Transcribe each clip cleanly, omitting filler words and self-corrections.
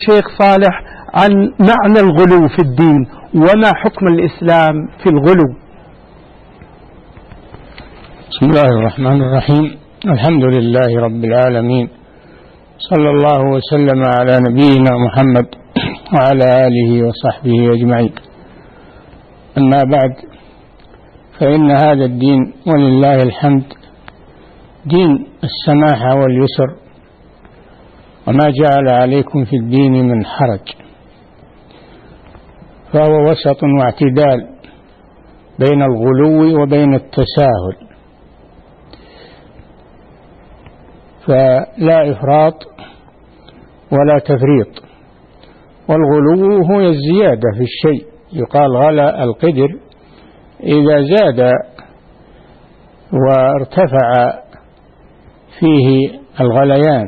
شيخ صالح عن معنى الغلو في الدين وما حكم الإسلام في الغلو. بسم الله الرحمن الرحيم. الحمد لله رب العالمين، صلى الله وسلم على نبينا محمد وعلى آله وصحبه أجمعين. أما بعد، فإن هذا الدين ولله الحمد دين السماحة واليسر، وما جعل عليكم في الدين من حرج، فهو وسط واعتدال بين الغلو وبين التساهل، فلا إفراط ولا تفريط. والغلو هو الزيادة في الشيء، يقال غلا القدر إذا زاد وارتفع فيه الغليان،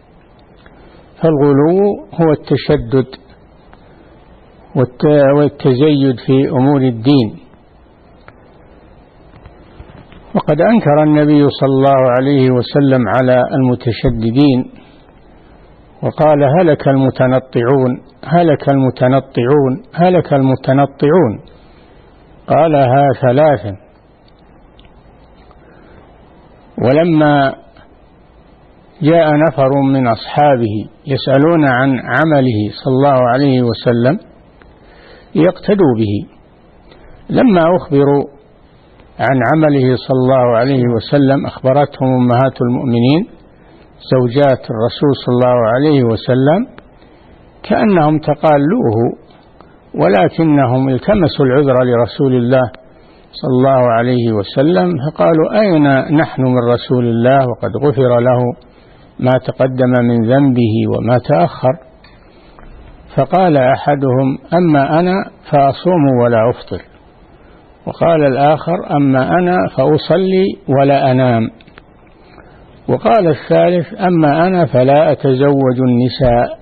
فالغلو هو التشدد والتزيد في أمور الدين. وقد أنكر النبي صلى الله عليه وسلم على المتشددين وقال: هلك المتنطعون، هلك المتنطعون، هلك المتنطعون، قالها ثلاثا. ولما جاء نفر من أصحابه يسألون عن عمله صلى الله عليه وسلم ليقتدوا به، لما أخبروا عن عمله صلى الله عليه وسلم أخبرتهم أمهات المؤمنين زوجات الرسول صلى الله عليه وسلم كأنهم تقالوه، ولكنهم التمسوا العذر لرسول الله صلى الله عليه وسلم، فقالوا: أين نحن من رسول الله وقد غفر له ما تقدم من ذنبه وما تأخر؟ فقال أحدهم: أما أنا فأصوم ولا أفطر. وقال الآخر: أما أنا فأصلي ولا أنام. وقال الثالث: أما أنا فلا أتزوج النساء.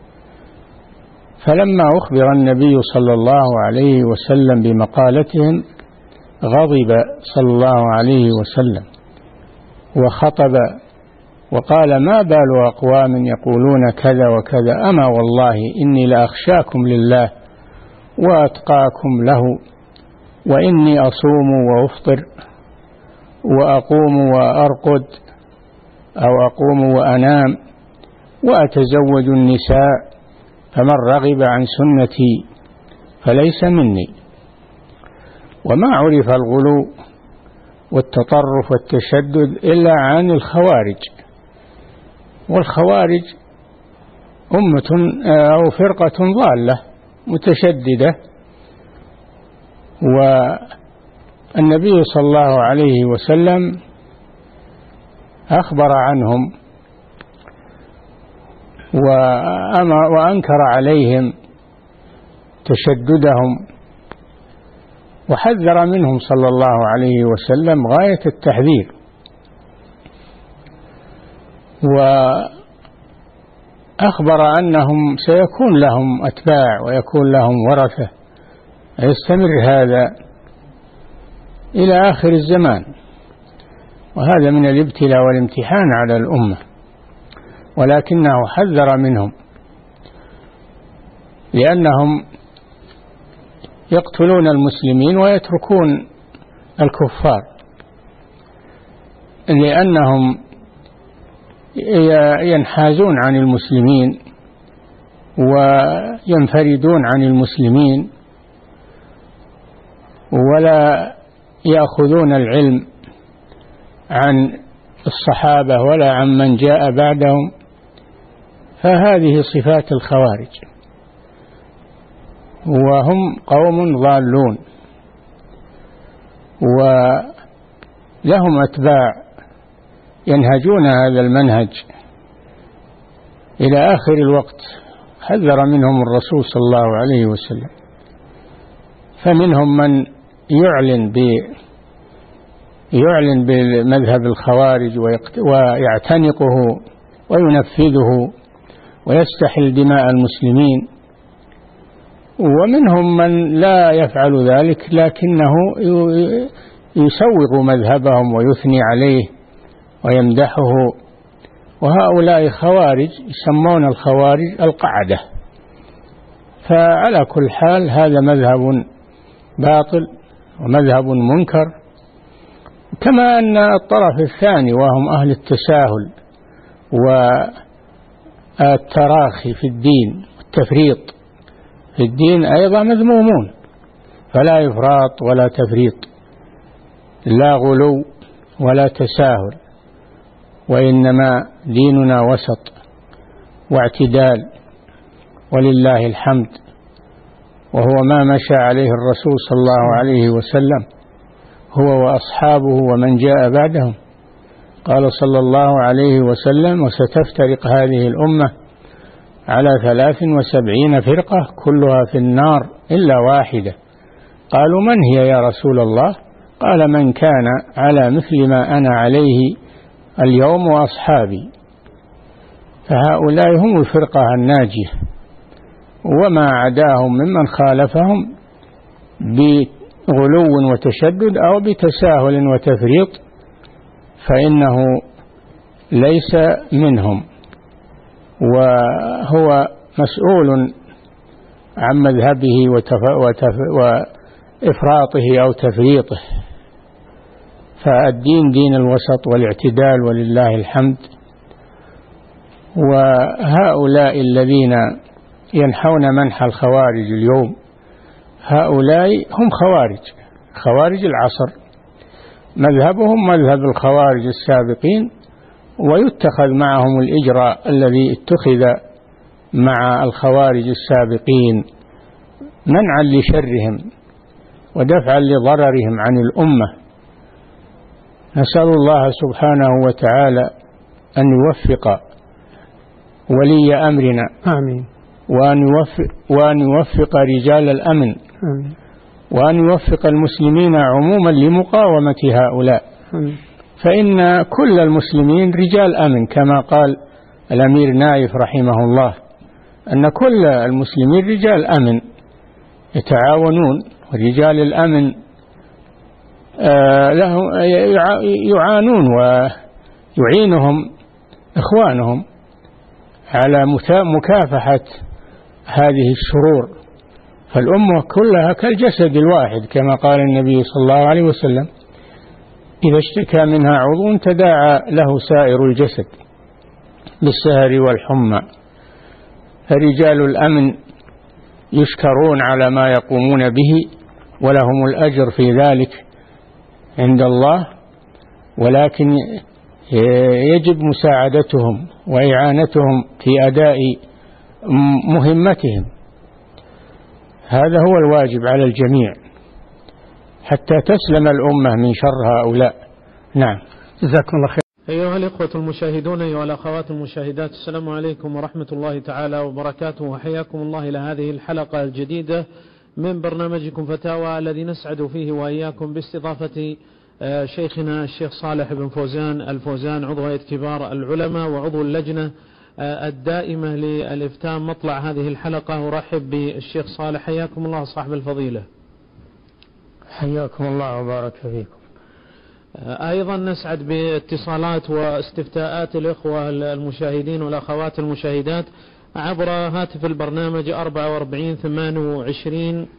فلما أخبر النبي صلى الله عليه وسلم بمقالتهم غضب صلى الله عليه وسلم وخطب وقال: ما بال أقوام يقولون كذا وكذا، أما والله إني لأخشاكم لله وأتقاكم له، وإني أصوم وأفطر وأقوم وأرقد أو أقوم وأنام وأتزوج النساء، فمن رغب عن سنتي فليس مني. وما عرف الغلو والتطرف والتشدد إلا عن الخوارج، والخوارج أمة أو فرقة ضالة متشددة، والنبي صلى الله عليه وسلم أخبر عنهم وأنكر عليهم تشددهم وحذر منهم صلى الله عليه وسلم غاية التحذير، وأخبر أنهم سيكون لهم أتباع ويكون لهم ورثة، يستمر هذا إلى آخر الزمان، وهذا من الابتلاء والامتحان على الأمة، ولكنه حذر منهم لأنهم يقتلون المسلمين ويتركون الكفار، لأنهم ينحازون عن المسلمين وينفردون عن المسلمين ولا يأخذون العلم عن الصحابة ولا عن من جاء بعدهم، فهذه صفات الخوارج، وهم قوم ضالون ولهم أتباع ينهجون هذا المنهج إلى آخر الوقت. حذر منهم الرسول صلى الله عليه وسلم، فمنهم من يعلن بمذهب الخوارج ويعتنقه وينفذه ويستحل دماء المسلمين، ومنهم من لا يفعل ذلك لكنه يسوغ مذهبهم ويثني عليه ويمدحه. وهؤلاء خوارج يسمون الخوارج القعدة، فعلى كل حال هذا مذهب باطل ومذهب منكر، كما أن الطرف الثاني وهم أهل التساهل والتراخي في الدين والتفريط في الدين أيضا مذمومون، فلا إفراط ولا تفريط، لا غلو ولا تساهل، وإنما ديننا وسط واعتدال ولله الحمد، وهو ما مشى عليه الرسول صلى الله عليه وسلم هو وأصحابه ومن جاء بعدهم. قال صلى الله عليه وسلم: وستفترق هذه الأمة على 73 فرقة كلها في النار إلا واحدة. قالوا: من هي يا رسول الله؟ قال: من كان على مثل ما أنا عليه اليوم وأصحابي. فهؤلاء هم الفرقة الناجية، وما عداهم ممن خالفهم بغلو وتشدد أو بتساهل وتفريط فإنه ليس منهم، وهو مسؤول عن مذهبه وإفراطه أو تفريطه. فالدين دين الوسط والاعتدال ولله الحمد. وهؤلاء الذين ينحون منح الخوارج اليوم هؤلاء هم خوارج العصر، مذهبهم مذهب الخوارج السابقين، ويتخذ معهم الإجراء الذي اتخذ مع الخوارج السابقين منعا لشرهم ودفعا لضررهم عن الأمة. نسأل الله سبحانه وتعالى أن يوفق ولي أمرنا، آمين، وأن يوفق رجال الأمن، آمين، وأن يوفق المسلمين عموما لمقاومة هؤلاء، آمين. فإن كل المسلمين رجال أمن، كما قال الأمير نايف رحمه الله أن كل المسلمين رجال أمن يتعاونون، ورجال الأمن يعانون ويعينهم إخوانهم على مكافحة هذه الشرور. فالأمة كلها كالجسد الواحد، كما قال النبي صلى الله عليه وسلم: إذا اشتكى منها عضو تداعى له سائر الجسد بالسهر والحمى. فرجال الأمن يشكرون على ما يقومون به ولهم الأجر في ذلك عند الله، ولكن يجب مساعدتهم وإعانتهم في أداء مهمتهم. هذا هو الواجب على الجميع حتى تسلم الأمة من شر هؤلاء. نعم، جزاكم الله خير. أيها الإخوة المشاهدون، أيها الأخوات المشاهدات، السلام عليكم ورحمة الله تعالى وبركاته، وحياكم الله إلى هذه الحلقة الجديدة من برنامجكم فتاوى، الذي نسعد فيه وإياكم باستضافة شيخنا الشيخ صالح بن فوزان الفوزان، عضو هيئة كبار العلماء وعضو اللجنة الدائمة للإفتاء. مطلع هذه الحلقة أرحب بالشيخ صالح، حياكم الله صاحب الفضيلة. حياكم الله وبارك فيكم. أيضا نسعد باتصالات واستفتاءات الإخوة المشاهدين والأخوات المشاهدات عبر هاتف البرنامج 44 28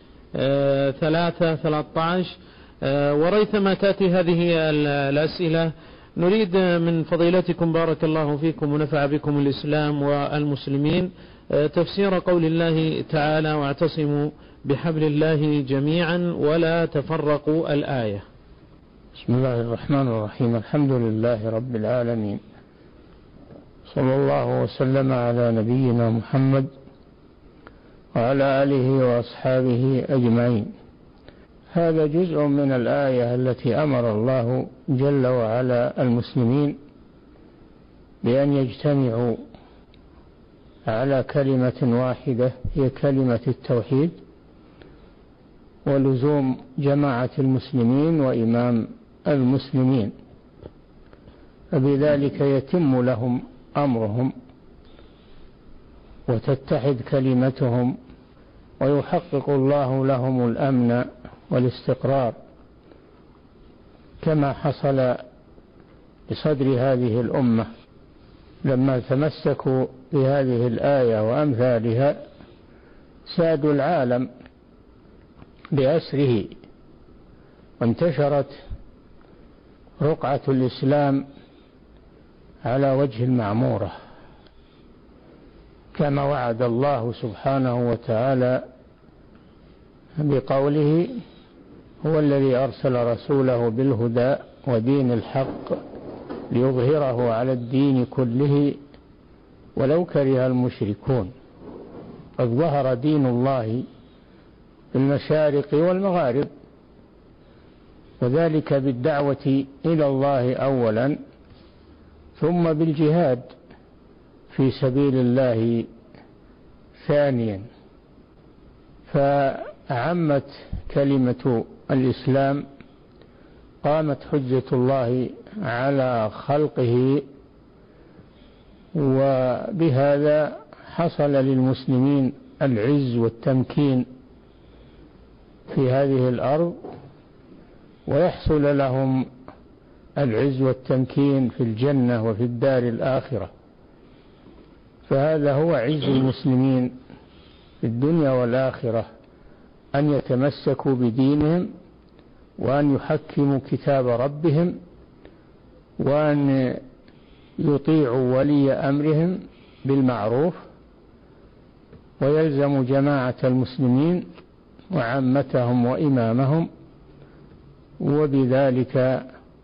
313. وريثما تأتي هذه الأسئلة نريد من فضيلتكم بارك الله فيكم ونفع بكم الإسلام والمسلمين تفسير قول الله تعالى: واعتصموا بحبل الله جميعا ولا تفرقوا، الآية. بسم الله الرحمن الرحيم. الحمد لله رب العالمين، صلى الله وسلم على نبينا محمد وعلى آله وأصحابه أجمعين. هذا جزء من الآية التي أمر الله جل وعلا المسلمين بأن يجتمعوا على كلمة واحدة هي كلمة التوحيد، ولزوم جماعة المسلمين وإمام المسلمين، فبذلك يتم لهم أمرهم وتتحد كلمتهم، ويحقق الله لهم الأمن والاستقرار، كما حصل بصدر هذه الأمة لما تمسكوا بهذه الآية وأمثالها سادوا العالم بأسره، وانتشرت رقعة الإسلام على وجه المعمورة، كما وعد الله سبحانه وتعالى بقوله: هو الذي أرسل رسوله بالهدى ودين الحق ليظهره على الدين كله ولو كره المشركون. قد ظهر دين الله في المشارق والمغارب، وذلك بالدعوة إلى الله أولا، ثم بالجهاد في سبيل الله ثانيا، فعمت كلمة الإسلام، قامت حجة الله على خلقه، وبهذا حصل للمسلمين العز والتمكين في هذه الأرض، ويحصل لهم العز والتمكين في الجنة وفي الدار الآخرة. فهذا هو عز المسلمين في الدنيا والآخرة، أن يتمسكوا بدينهم، وأن يحكموا كتاب ربهم، وأن يطيعوا ولي أمرهم بالمعروف، ويلزم جماعة المسلمين وعامتهم وإمامهم، وبذلك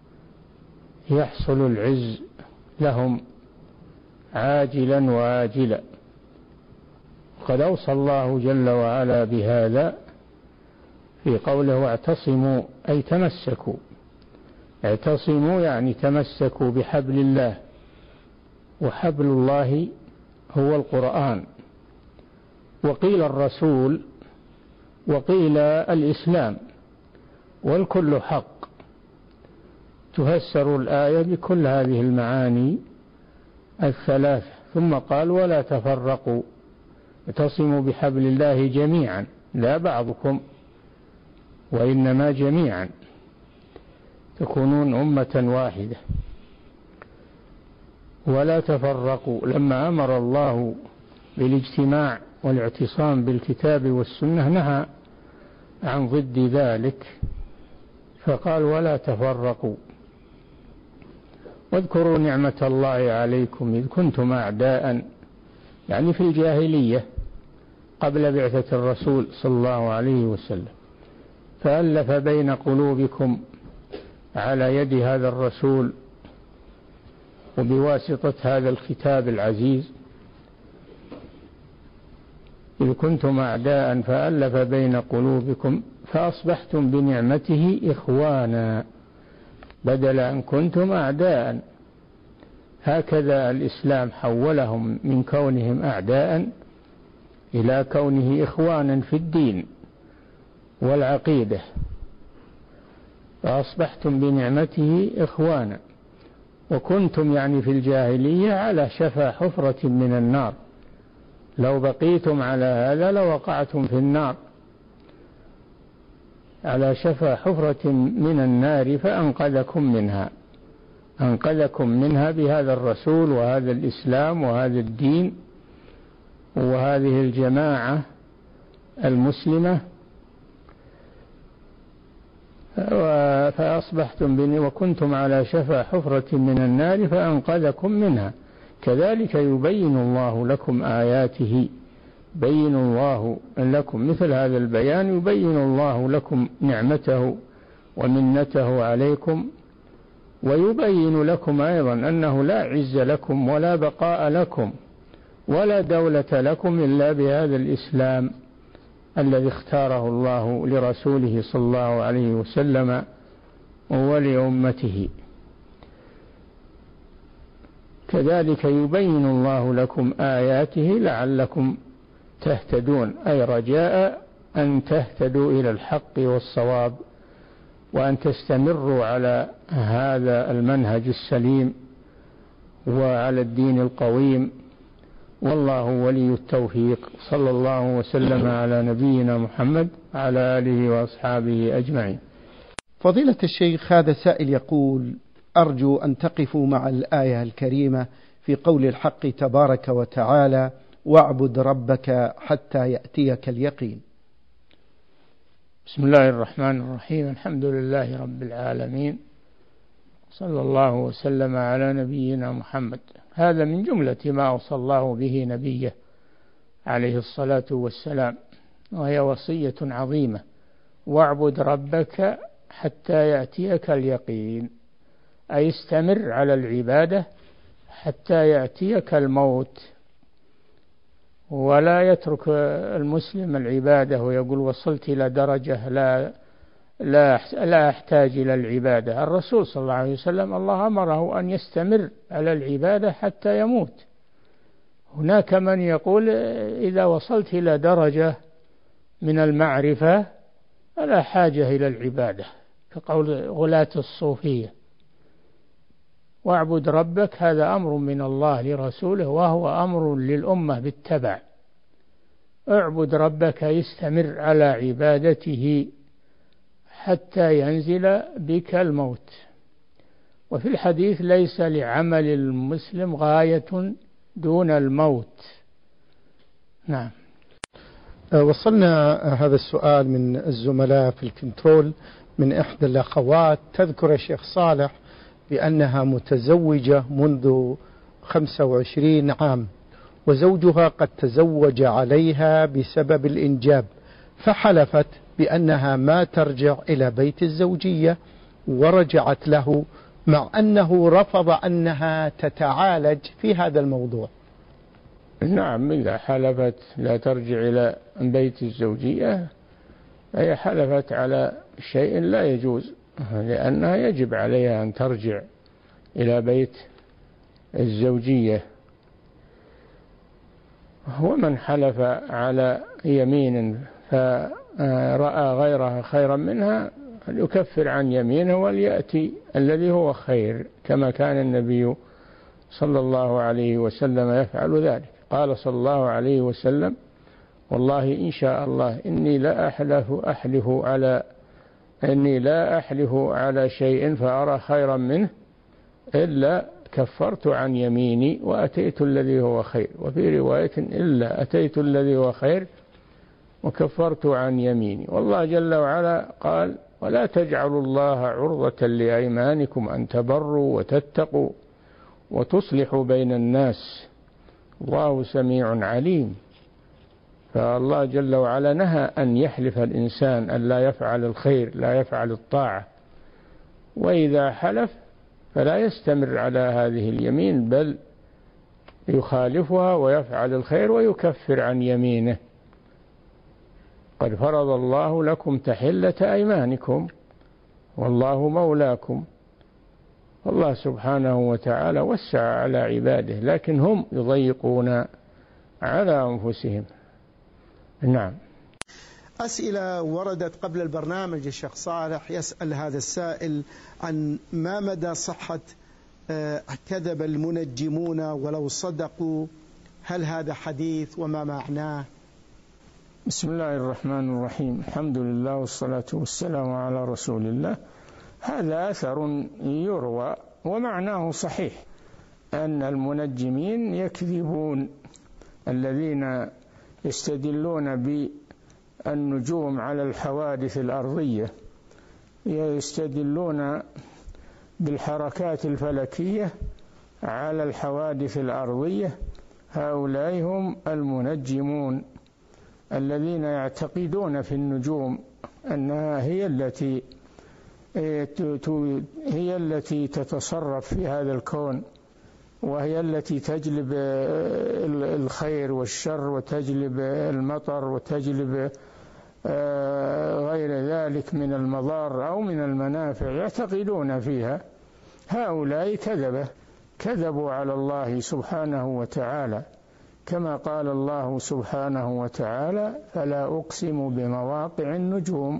يحصل العز لهم عاجلا وآجلا. قد أوصى الله جل وعلا بهذا في قوله: واعتصموا، أي تمسكوا. اعتصموا يعني تمسكوا بحبل الله، وحبل الله هو القرآن، وقيل الرسول، وقيل الإسلام، والكل حق. تفسر الآية بكل هذه المعاني الثلاث. ثم قال: ولا تفرقوا، اعتصموا بحبل الله جميعا، لا بعضكم، وإنما جميعا، تكونون أمة واحدة. ولا تفرقوا، لما أمر الله بالاجتماع والاعتصام بالكتاب والسنة نهى عن ضد ذلك، فقال: ولا تفرقوا. واذكروا نعمة الله عليكم إذ كنتم أعداء، يعني في الجاهلية قبل بعثة الرسول صلى الله عليه وسلم، فألف بين قلوبكم على يد هذا الرسول وبواسطة هذا الكتاب العزيز. إذ كنتم أعداء فألف بين قلوبكم فأصبحتم بنعمته إخوانا، بدل أن كنتم أعداء. هكذا الإسلام حولهم من كونهم أعداء إلى كونه إخوانا في الدين والعقيدة، فأصبحتم بنعمته إخوانا. وكنتم يعني في الجاهلية على شفا حفرة من النار، لو بقيتم على هذا لوقعتم في النار، على شفا حفرة من النار فأنقذكم منها، أنقذكم منها بهذا الرسول وهذا الإسلام وهذا الدين وهذه الجماعة المسلمة. فأصبحتم وكنتم على شفا حفرة من النار فأنقذكم منها. كذلك يبين الله لكم آياته، بين الله لكم مثل هذا البيان، يبين الله لكم نعمته ومنته عليكم، ويبين لكم أيضا أنه لا عز لكم ولا بقاء لكم ولا دولة لكم إلا بهذا الإسلام الذي اختاره الله لرسوله صلى الله عليه وسلم ولأمته. كذلك يبين الله لكم آياته لعلكم تهتدون، أي رجاء أن تهتدوا إلى الحق والصواب، وأن تستمروا على هذا المنهج السليم وعلى الدين القويم، والله ولي التوفيق. صلى الله وسلم على نبينا محمد على آله وأصحابه أجمعين. فضيلة الشيخ، هذا سائل يقول: أرجو أن تقفوا مع الآية الكريمة في قول الحق تبارك وتعالى: واعبد ربك حتى يأتيك اليقين. بسم الله الرحمن الرحيم. الحمد لله رب العالمين، صلى الله وسلم على نبينا محمد. هذا من جملة ما أوصى الله به نبيه عليه الصلاة والسلام، وهي وصية عظيمة: واعبد ربك حتى يأتيك اليقين، أي استمر على العبادة حتى يأتيك الموت. ولا يترك المسلم العبادة ويقول وصلت إلى درجة لا أحتاج إلى العبادة. الرسول صلى الله عليه وسلم الله أمره أن يستمر على العبادة حتى يموت. هناك من يقول إذا وصلت إلى درجة من المعرفة فلا حاجة إلى العبادة، كقول غلاة الصوفية. واعبد ربك هذا أمر من الله لرسوله، وهو أمر للأمة بالتبع. اعبد ربك، يستمر على عبادته حتى ينزل بك الموت. وفي الحديث: ليس لعمل المسلم غاية دون الموت. نعم. وصلنا هذا السؤال من الزملاء في الكنترول من إحدى الأخوات، تذكر يا شيخ صالح بأنها متزوجة منذ 25 عام، وزوجها قد تزوج عليها بسبب الإنجاب، فحلفت بأنها ما ترجع إلى بيت الزوجية، ورجعت له مع أنه رفض أنها تتعالج في هذا الموضوع. نعم، إذا حلفت لا ترجع إلى بيت الزوجية هي حلفت على شيء لا يجوز، لأنها يجب عليها أن ترجع إلى بيت الزوجية. ومن حلف على يمين فرأى غيرها خيرا منها فليكفر عن يمينه وليأتي الذي هو خير، كما كان النبي صلى الله عليه وسلم يفعل ذلك. قال صلى الله عليه وسلم: والله إن شاء الله إني لا أحلف على شيء فأرى خيرا منه إلا كفرت عن يميني وأتيت الذي هو خير. وفي رواية: إلا أتيت الذي هو خير وكفرت عن يميني. والله جل وعلا قال: ولا تجعلوا الله عرضة لأيمانكم أن تبروا وتتقوا وتصلحوا بين الناس الله سميع عليم. فالله جل وعلا نهى أن يحلف الإنسان أن لا يفعل الخير، لا يفعل الطاعة، وإذا حلف فلا يستمر على هذه اليمين، بل يخالفها ويفعل الخير ويكفر عن يمينه. قد فرض الله لكم تحلة أيمانكم والله مولاكم. الله سبحانه وتعالى وسع على عباده، لكن هم يضيقون على أنفسهم. نعم. أسئلة وردت قبل البرنامج. الشيخ صالح يسأل هذا السائل عن ما مدى صحة كذب المنجمون ولو صدقوا، هل هذا حديث وما معناه؟ بسم الله الرحمن الرحيم. الحمد لله والصلاة والسلام على رسول الله. هذا أثر يروى ومعناه صحيح، أن المنجمين يكذبون، الذين يستدلون بالنجوم على الحوادث الأرضية، يستدلون بالحركات الفلكية على الحوادث الأرضية. هؤلاء هم المنجمون الذين يعتقدون في النجوم أنها هي التي تتصرف في هذا الكون، وهي التي تجلب الخير والشر وتجلب المطر وتجلب غير ذلك من المضار أو من المنافع، يعتقدون فيها. هؤلاء كذبوا على الله سبحانه وتعالى، كما قال الله سبحانه وتعالى: فلا أقسم بمواقع النجوم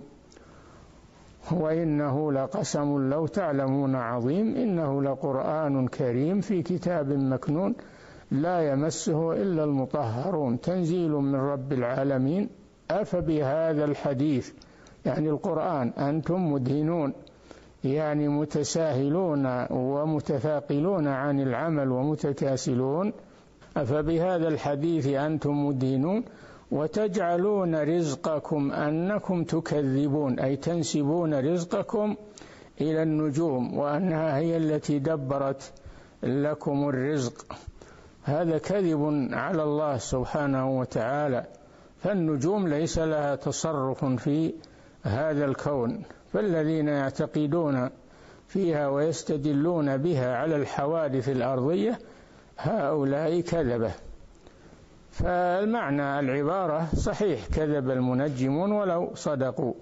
وإنه لقسم لو تعلمون عظيم إنه لقرآن كريم في كتاب مكنون لا يمسه إلا المطهرون تنزيل من رب العالمين أفبهذا الحديث، يعني القرآن، أنتم مدهنون، يعني متساهلون ومتثاقلون عن العمل ومتكاسلون، أفبهذا الحديث أنتم مدهنون وتجعلون رزقكم أنكم تكذبون، أي تنسبون رزقكم إلى النجوم وأنها هي التي دبرت لكم الرزق. هذا كذب على الله سبحانه وتعالى، فالنجوم ليس لها تصرف في هذا الكون، فالذين يعتقدون فيها ويستدلون بها على الحوادث الأرضية هؤلاء كذبة. فالمعنى العبارة صحيح، كذب المنجمون ولو صدقوا.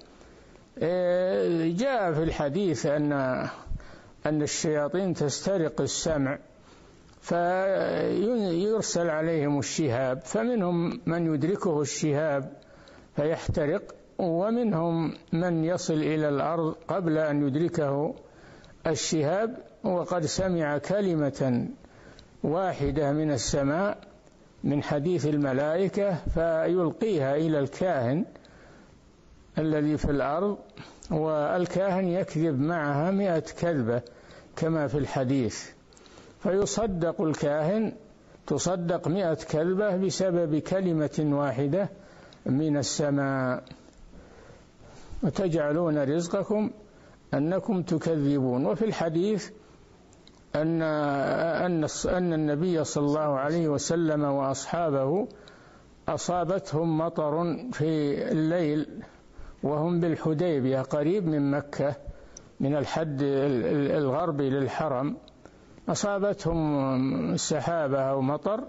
جاء في الحديث أن الشياطين تسترق السمع فيرسل عليهم الشهاب، فمنهم من يدركه الشهاب فيحترق، ومنهم من يصل إلى الأرض قبل أن يدركه الشهاب وقد سمع كلمة واحدة من السماء من حديث الملائكة فيلقيها إلى الكاهن الذي في الأرض، والكاهن يكذب معها 100 كذبة كما في الحديث، فيصدق الكاهن، تصدق 100 كذبة بسبب كلمة واحدة من السماء. وتجعلون رزقكم أنكم تكذبون. وفي الحديث أن النبي صلى الله عليه وسلم وأصحابه أصابتهم مطر في الليل وهم بالحديبية قريب من مكة من الحد الغربي للحرم، أصابتهم سحابة أو مطر،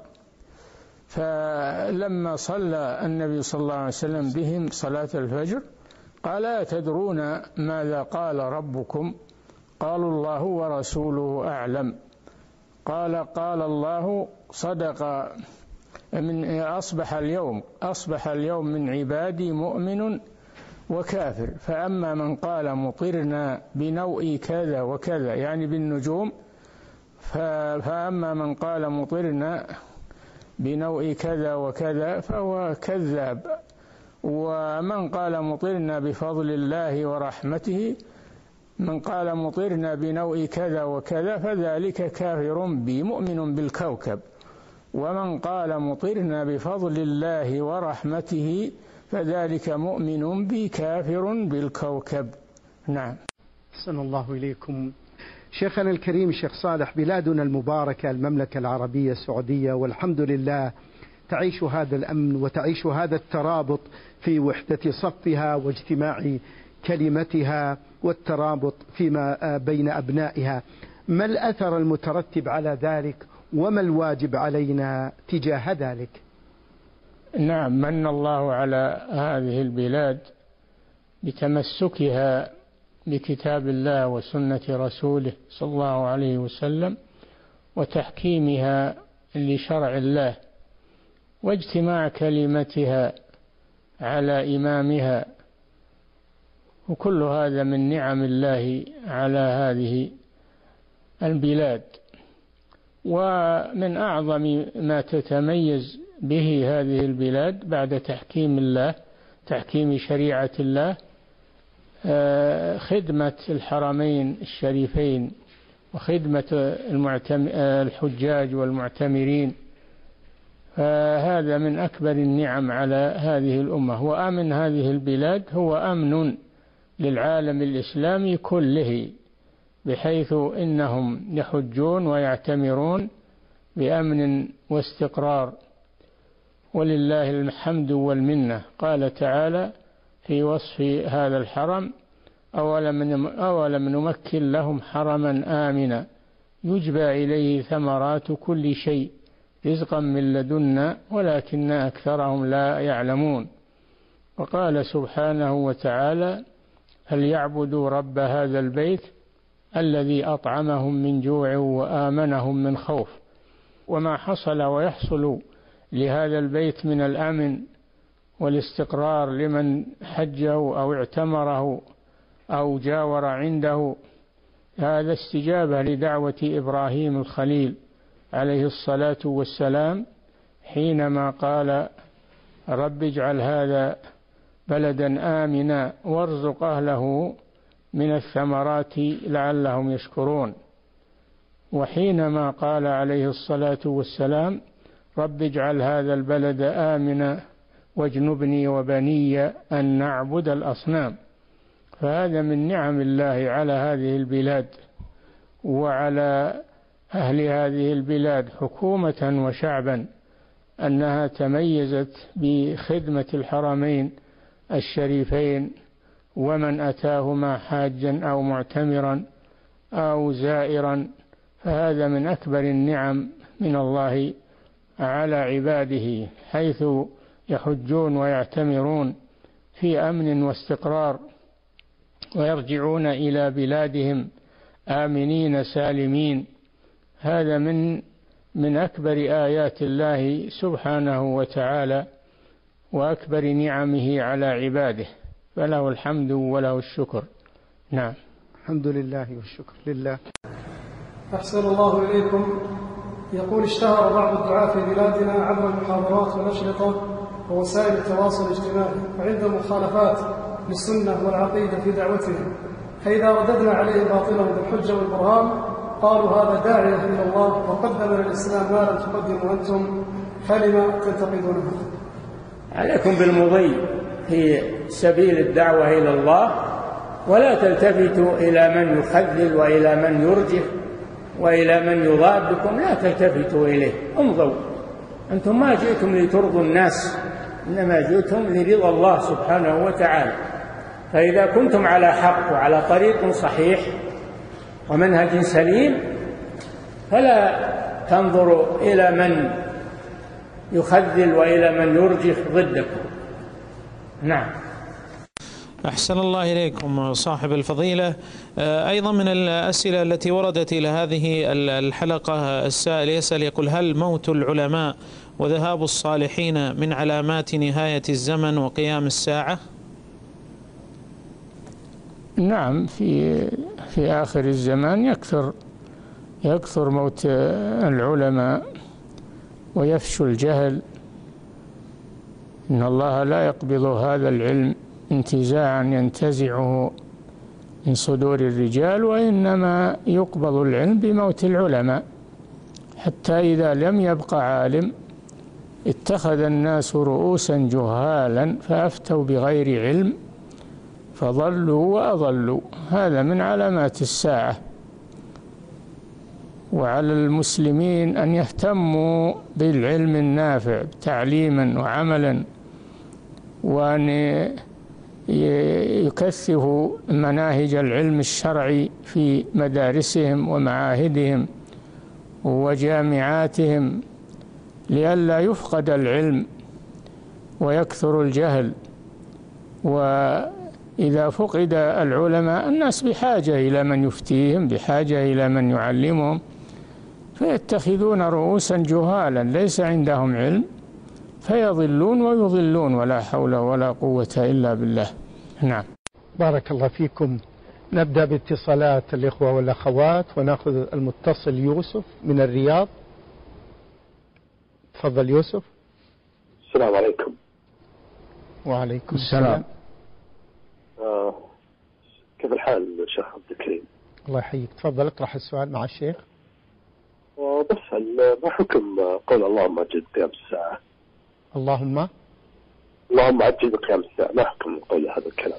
فلما صلى النبي صلى الله عليه وسلم بهم صلاة الفجر قال: أتدرون ماذا قال ربكم؟ قالوا: الله ورسوله أعلم. قال الله: صدق، من أصبح اليوم من عبادي مؤمن وكافر، فأما من قال مطرنا بنوء كذا وكذا يعني بالنجوم، فأما من قال مطرنا بنوء كذا وكذا فهو كذاب، ومن قال مطرنا بفضل الله ورحمته، من قال مطرنا بنوء كذا وكذا فذلك كافر بي مؤمن بالكوكب، ومن قال مطرنا بفضل الله ورحمته فذلك مؤمن بي كافر بالكوكب. نعم. أحسن الله إليكم. شيخنا الكريم شيخ صالح، بلادنا المباركة المملكة العربية السعودية والحمد لله تعيش هذا الأمن وتعيش هذا الترابط في وحدة صفها واجتماع كلمتها والترابط فيما بين أبنائها. ما الأثر المترتب على ذلك وما الواجب علينا تجاه ذلك؟ نعم، من الله على هذه البلاد بتمسكها بكتاب الله وسنة رسوله صلى الله عليه وسلم وتحكيمها لشرع الله واجتماع كلمتها على إمامها، وكل هذا من نعم الله على هذه البلاد. ومن أعظم ما تتميز به هذه البلاد بعد تحكيم الله، تحكيم شريعة الله، خدمة الحرمين الشريفين وخدمة الحجاج والمعتمرين، فهذا من أكبر النعم على هذه الأمة. وأمن هذه البلاد هو أمن للعالم الإسلامي كله، بحيث إنهم يحجون ويعتمرون بأمن واستقرار، ولله الحمد والمنة. قال تعالى في وصف هذا الحرم: أولم نمكن لهم حرما آمنا يجبى إليه ثمرات كل شيء رزقا من لدنا ولكن أكثرهم لا يعلمون. وقال سبحانه وتعالى: فليعبدوا رب هذا البيت الذي أطعمهم من جوع وآمنهم من خوف. وما حصل ويحصل لهذا البيت من الأمن والاستقرار لمن حجه أو اعتمره أو جاور عنده، هذا استجابة لدعوة إبراهيم الخليل عليه الصلاة والسلام حينما قال: رب اجعل هذا بلدا آمنا وارزق أهله من الثمرات لعلهم يشكرون. وحينما قال عليه الصلاة والسلام: رب اجعل هذا البلد آمنا واجنبني وبني أن نعبد الأصنام. فهذا من نعم الله على هذه البلاد وعلى أهل هذه البلاد حكومة وشعبا، أنها تميزت بخدمة الحرمين الشريفين ومن أتاهما حاجا أو معتمرا أو زائرا، فهذا من أكبر النعم من الله على عباده، حيث يحجون ويعتمرون في أمن واستقرار ويرجعون إلى بلادهم آمنين سالمين. هذا من أكبر آيات الله سبحانه وتعالى وأكبر نعمه على عباده، فله الحمد وله الشكر. نعم. الحمد لله والشكر لله. أحسن الله إليكم. يقول: اشتهر بعض الدعاة في بلادنا عبر المحاضرات والأشرطة ووسائل التواصل الاجتماعي وعند مخالفات للسنة والعقيدة في دعوتهم، فإذا رددنا عليه باطلهم بالحجة والبرهان قالوا هذا داعية إلى الله وقدم للإسلام ما لم تقدموا أنتم، فلما تنتقدونه؟ عليكم بالمضي في سبيل الدعوة إلى الله، ولا تلتفتوا إلى من يخذل وإلى من يرجف وإلى من يضاد بكم، لا تلتفتوا إليه، امضوا. أنتم ما جئتم لترضوا الناس، إنما جئتم لرضا الله سبحانه وتعالى. فإذا كنتم على حق وعلى طريق صحيح ومنهج سليم فلا تنظروا إلى من يخذل وإلى من يرجف ضدكم. نعم. أحسن الله إليكم صاحب الفضيلة. أيضا من الأسئلة التي وردت إلى هذه الحلقة السائل يسأل يقول: هل موت العلماء وذهاب الصالحين من علامات نهاية الزمن وقيام الساعة؟ نعم، في آخر الزمان يكثر موت العلماء ويفشو الجهل. إن الله لا يقبض هذا العلم انتزاعا ينتزعه من صدور الرجال، وإنما يقبض العلم بموت العلماء، حتى إذا لم يبق عالم اتخذ الناس رؤوسا جهالا فأفتوا بغير علم فضلوا وأضلوا. هذا من علامات الساعة. وعلى المسلمين أن يهتموا بالعلم النافع تعليما وعملا، وأن يكثفوا مناهج العلم الشرعي في مدارسهم ومعاهدهم وجامعاتهم، لئلا يفقد العلم ويكثر الجهل. وإذا فقد العلماء الناس بحاجة إلى من يفتيهم، بحاجة إلى من يعلمهم، فيتخذون رؤوسا جهالا ليس عندهم علم فيضلون ويضلون، ولا حول ولا قوة إلا بالله. نعم. بارك الله فيكم. نبدأ باتصالات الإخوة والأخوات، ونأخذ المتصل يوسف من الرياض. تفضل يوسف. السلام عليكم. وعليكم السلام. كيف الحال شيخ عبد الكريم؟ الله يحييك. تفضل اطرح السؤال مع الشيخ. بسأل ما حكم قول اللهم عجل بقيام الساعة؟ اللهم عجل بقيام الساعة، ما حكم قول هذا الكلام؟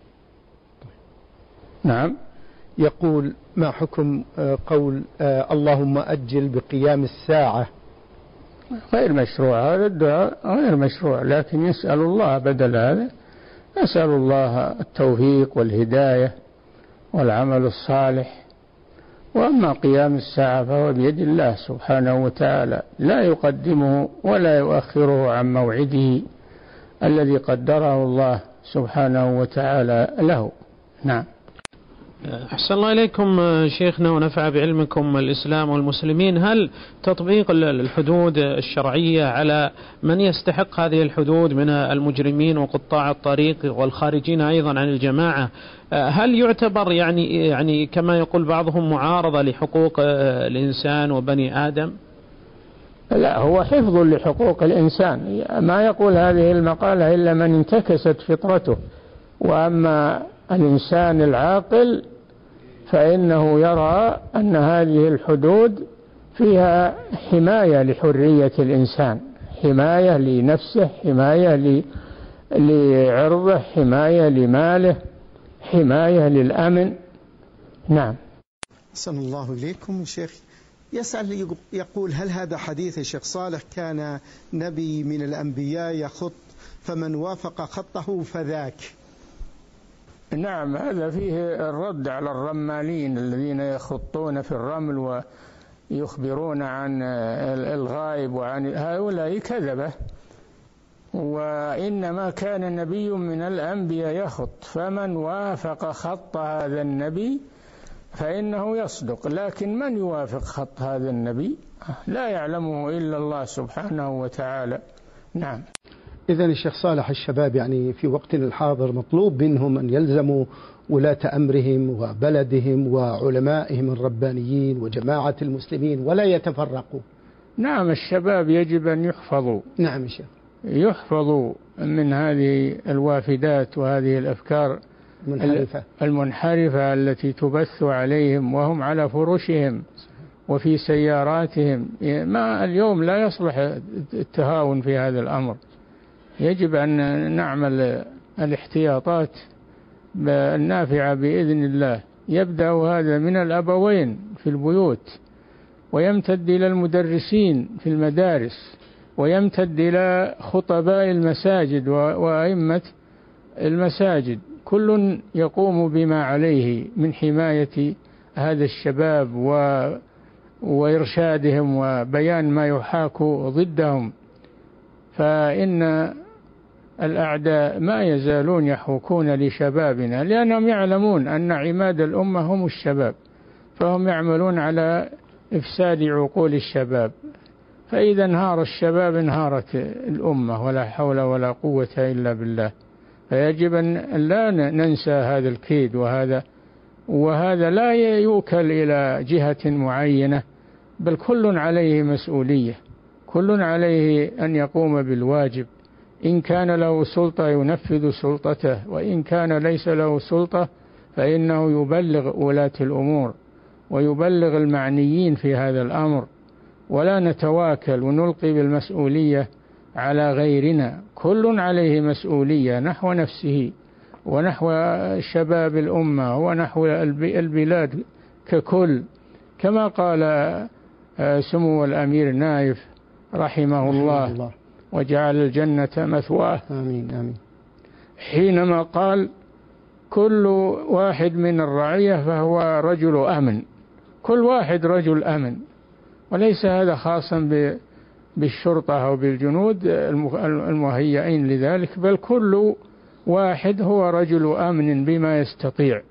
نعم. يقول: ما حكم قول اللهم أجل بقيام الساعة؟ غير مشروع، هذا الدعاء غير مشروع، لكن يسأل الله بدل هذا، نسأل الله التوفيق والهداية والعمل الصالح. وأما قيام الساعة فهو بيد الله سبحانه وتعالى، لا يقدمه ولا يؤخره عن موعده الذي قدره الله سبحانه وتعالى له. نعم. أحسن الله إليكم شيخنا ونفع بعلمكم الإسلام والمسلمين. هل تطبيق الحدود الشرعية على من يستحق هذه الحدود من المجرمين وقطاع الطريق والخارجين أيضا عن الجماعة، هل يعتبر يعني كما يقول بعضهم معارضة لحقوق الإنسان وبني آدم؟ لا، هو حفظ لحقوق الإنسان. ما يقول هذه المقالة إلا من انتكست فطرته. وأما الإنسان العاقل فإنه يرى أن هذه الحدود فيها حماية لحرية الإنسان، حماية لنفسه، حماية لعرضه، حماية لماله، حماية للأمن. نعم. أحسن الله إليكم. شيخ يسأل يقول: هل هذا حديث الشيخ صالح كان نبي من الأنبياء يخط فمن وافق خطه فذاك؟ نعم، هذا فيه الرد على الرمالين الذين يخطون في الرمل ويخبرون عن الغائب، وعن هؤلاء كذبة. وإنما كان نبي من الأنبياء يخط، فمن وافق خط هذا النبي فإنه يصدق، لكن من يوافق خط هذا النبي لا يعلمه إلا الله سبحانه وتعالى. نعم. إذن الشيخ صالح، الشباب يعني في وقتنا الحاضر مطلوب منهم أن يلزموا ولاة أمرهم وبلدهم وعلمائهم الربانيين وجماعة المسلمين ولا يتفرقوا. نعم، الشباب يجب أن يحفظوا. نعم الشيخ، يحفظوا من هذه الوافدات وهذه الأفكار المنحرفة التي تبث عليهم وهم على فرشهم وفي سياراتهم. ما اليوم لا يصلح التهاون في هذا الأمر، يجب أن نعمل الاحتياطات النافعة بإذن الله. يبدأ هذا من الأبوين في البيوت، ويمتد إلى المدرسين في المدارس، ويمتد إلى خطباء المساجد وأئمة المساجد. كل يقوم بما عليه من حماية هذا الشباب وإرشادهم وبيان ما يحاك ضدهم، فإن الأعداء ما يزالون يحوكون لشبابنا، لأنهم يعلمون أن عماد الأمة هم الشباب، فهم يعملون على إفساد عقول الشباب. فإذا انهار الشباب انهارت الأمة، ولا حول ولا قوة إلا بالله. فيجب أن لا ننسى هذا الكيد، وهذا لا يوكل إلى جهة معينة، بل كل عليه مسؤولية، كل عليه أن يقوم بالواجب. إن كان له سلطة ينفذ سلطته، وإن كان ليس له سلطة فإنه يبلغ ولاة الأمور ويبلغ المعنيين في هذا الأمر، ولا نتواكل ونلقي بالمسؤولية على غيرنا. كل عليه مسؤولية نحو نفسه ونحو شباب الأمة ونحو البلاد ككل، كما قال سمو الأمير نايف رحمه الله وجعل الجنة مثواه. آمين آمين. حينما قال: كل واحد من الرعية فهو رجل أمن، كل واحد رجل أمن، وليس هذا خاصا بالشرطة أو بالجنود المهيئين لذلك، بل كل واحد هو رجل أمن بما يستطيع،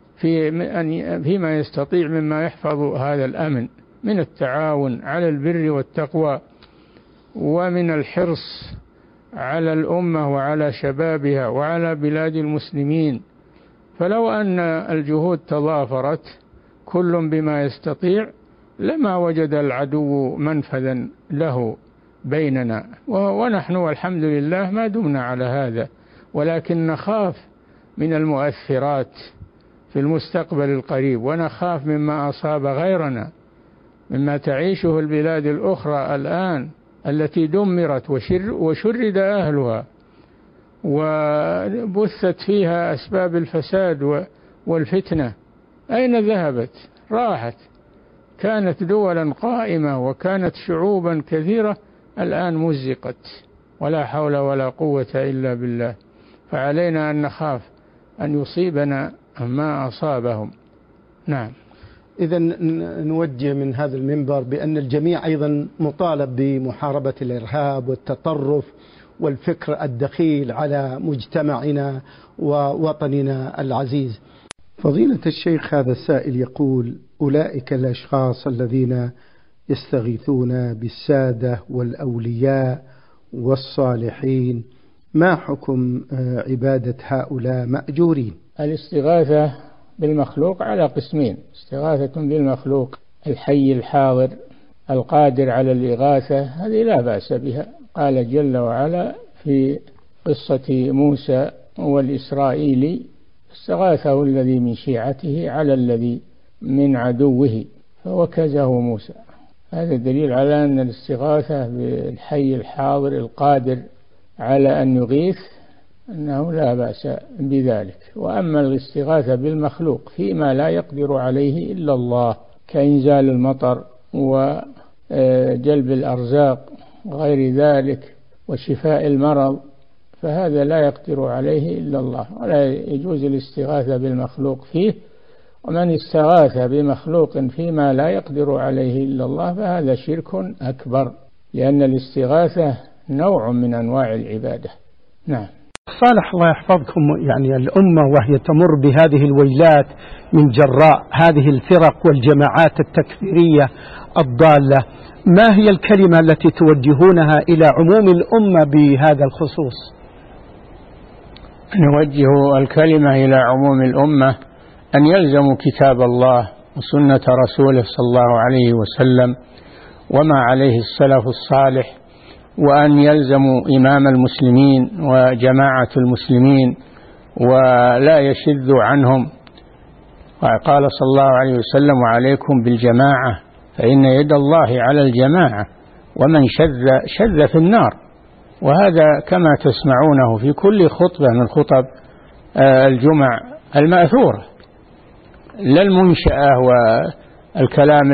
فيما يستطيع مما يحفظ هذا الأمن من التعاون على البر والتقوى، ومن الحرص على الأمة وعلى شبابها وعلى بلاد المسلمين. فلو أن الجهود تضافرت كل بما يستطيع لما وجد العدو منفذا له بيننا، ونحن والحمد لله ما دمنا على هذا، ولكن نخاف من المؤثرات في المستقبل القريب، ونخاف مما أصاب غيرنا، مما تعيشه البلاد الأخرى الآن التي دمرت وشرد أهلها وبثت فيها أسباب الفساد والفتنة. أين ذهبت؟ راحت. كانت دولا قائمة وكانت شعوبا كثيرة، الآن مزقت، ولا حول ولا قوة إلا بالله. فعلينا أن نخاف أن يصيبنا ما أصابهم. نعم. إذن نوجه من هذا المنبر بأن الجميع أيضا مطالب بمحاربة الإرهاب والتطرف والفكر الدخيل على مجتمعنا ووطننا العزيز. فضيلة الشيخ، هذا السائل يقول: أولئك الأشخاص الذين يستغيثون بالسادة والأولياء والصالحين، ما حكم عبادة هؤلاء مأجورين؟ الاستغاثة بالمخلوق على قسمين: استغاثة بالمخلوق الحي الحاضر القادر على الإغاثة، هذه لا بأس بها. قال جل وعلا في قصة موسى والإسرائيلي: استغاثه الذي من شيعته على الذي من عدوه فوكزه موسى. هذا دليل على أن الاستغاثة بالحي الحاضر القادر على أن يغيث أنه لا بأس بذلك. وأما الاستغاثة بالمخلوق فيما لا يقدر عليه إلا الله كإنزال المطر وجلب الأرزاق وغير ذلك وشفاء المرض، فهذا لا يقدر عليه إلا الله ولا يجوز الاستغاثة بالمخلوق فيه. ومن استغاث بمخلوق فيما لا يقدر عليه إلا الله فهذا شرك أكبر، لأن الاستغاثة نوع من أنواع العبادة. نعم. صالح الله يحفظكم، يعني الأمة وهي تمر بهذه الويلات من جراء هذه الفرق والجماعات التكفيرية الضالة، ما هي الكلمة التي توجهونها إلى عموم الأمة بهذا الخصوص؟ نوجه الكلمة إلى عموم الأمة أن يلزموا كتاب الله وسنة رسوله صلى الله عليه وسلم وما عليه السلف الصالح، وأن يلزموا إمام المسلمين وجماعة المسلمين ولا يشذوا عنهم. قال صلى الله عليه وسلم: وعليكم بالجماعة فإن يد الله على الجماعة ومن شذ في النار. وهذا كما تسمعونه في كل خطبة من خطب الجمع المأثورة، لا المنشأة والكلام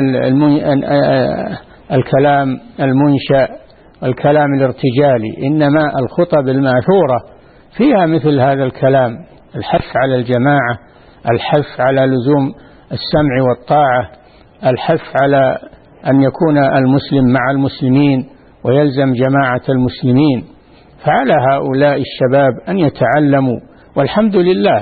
المنشأ الكلام الارتجالي، إنما الخطب المأثورة فيها مثل هذا الكلام: الحث على الجماعة، الحث على لزوم السمع والطاعة، الحث على أن يكون المسلم مع المسلمين ويلزم جماعة المسلمين. فعلى هؤلاء الشباب أن يتعلموا، والحمد لله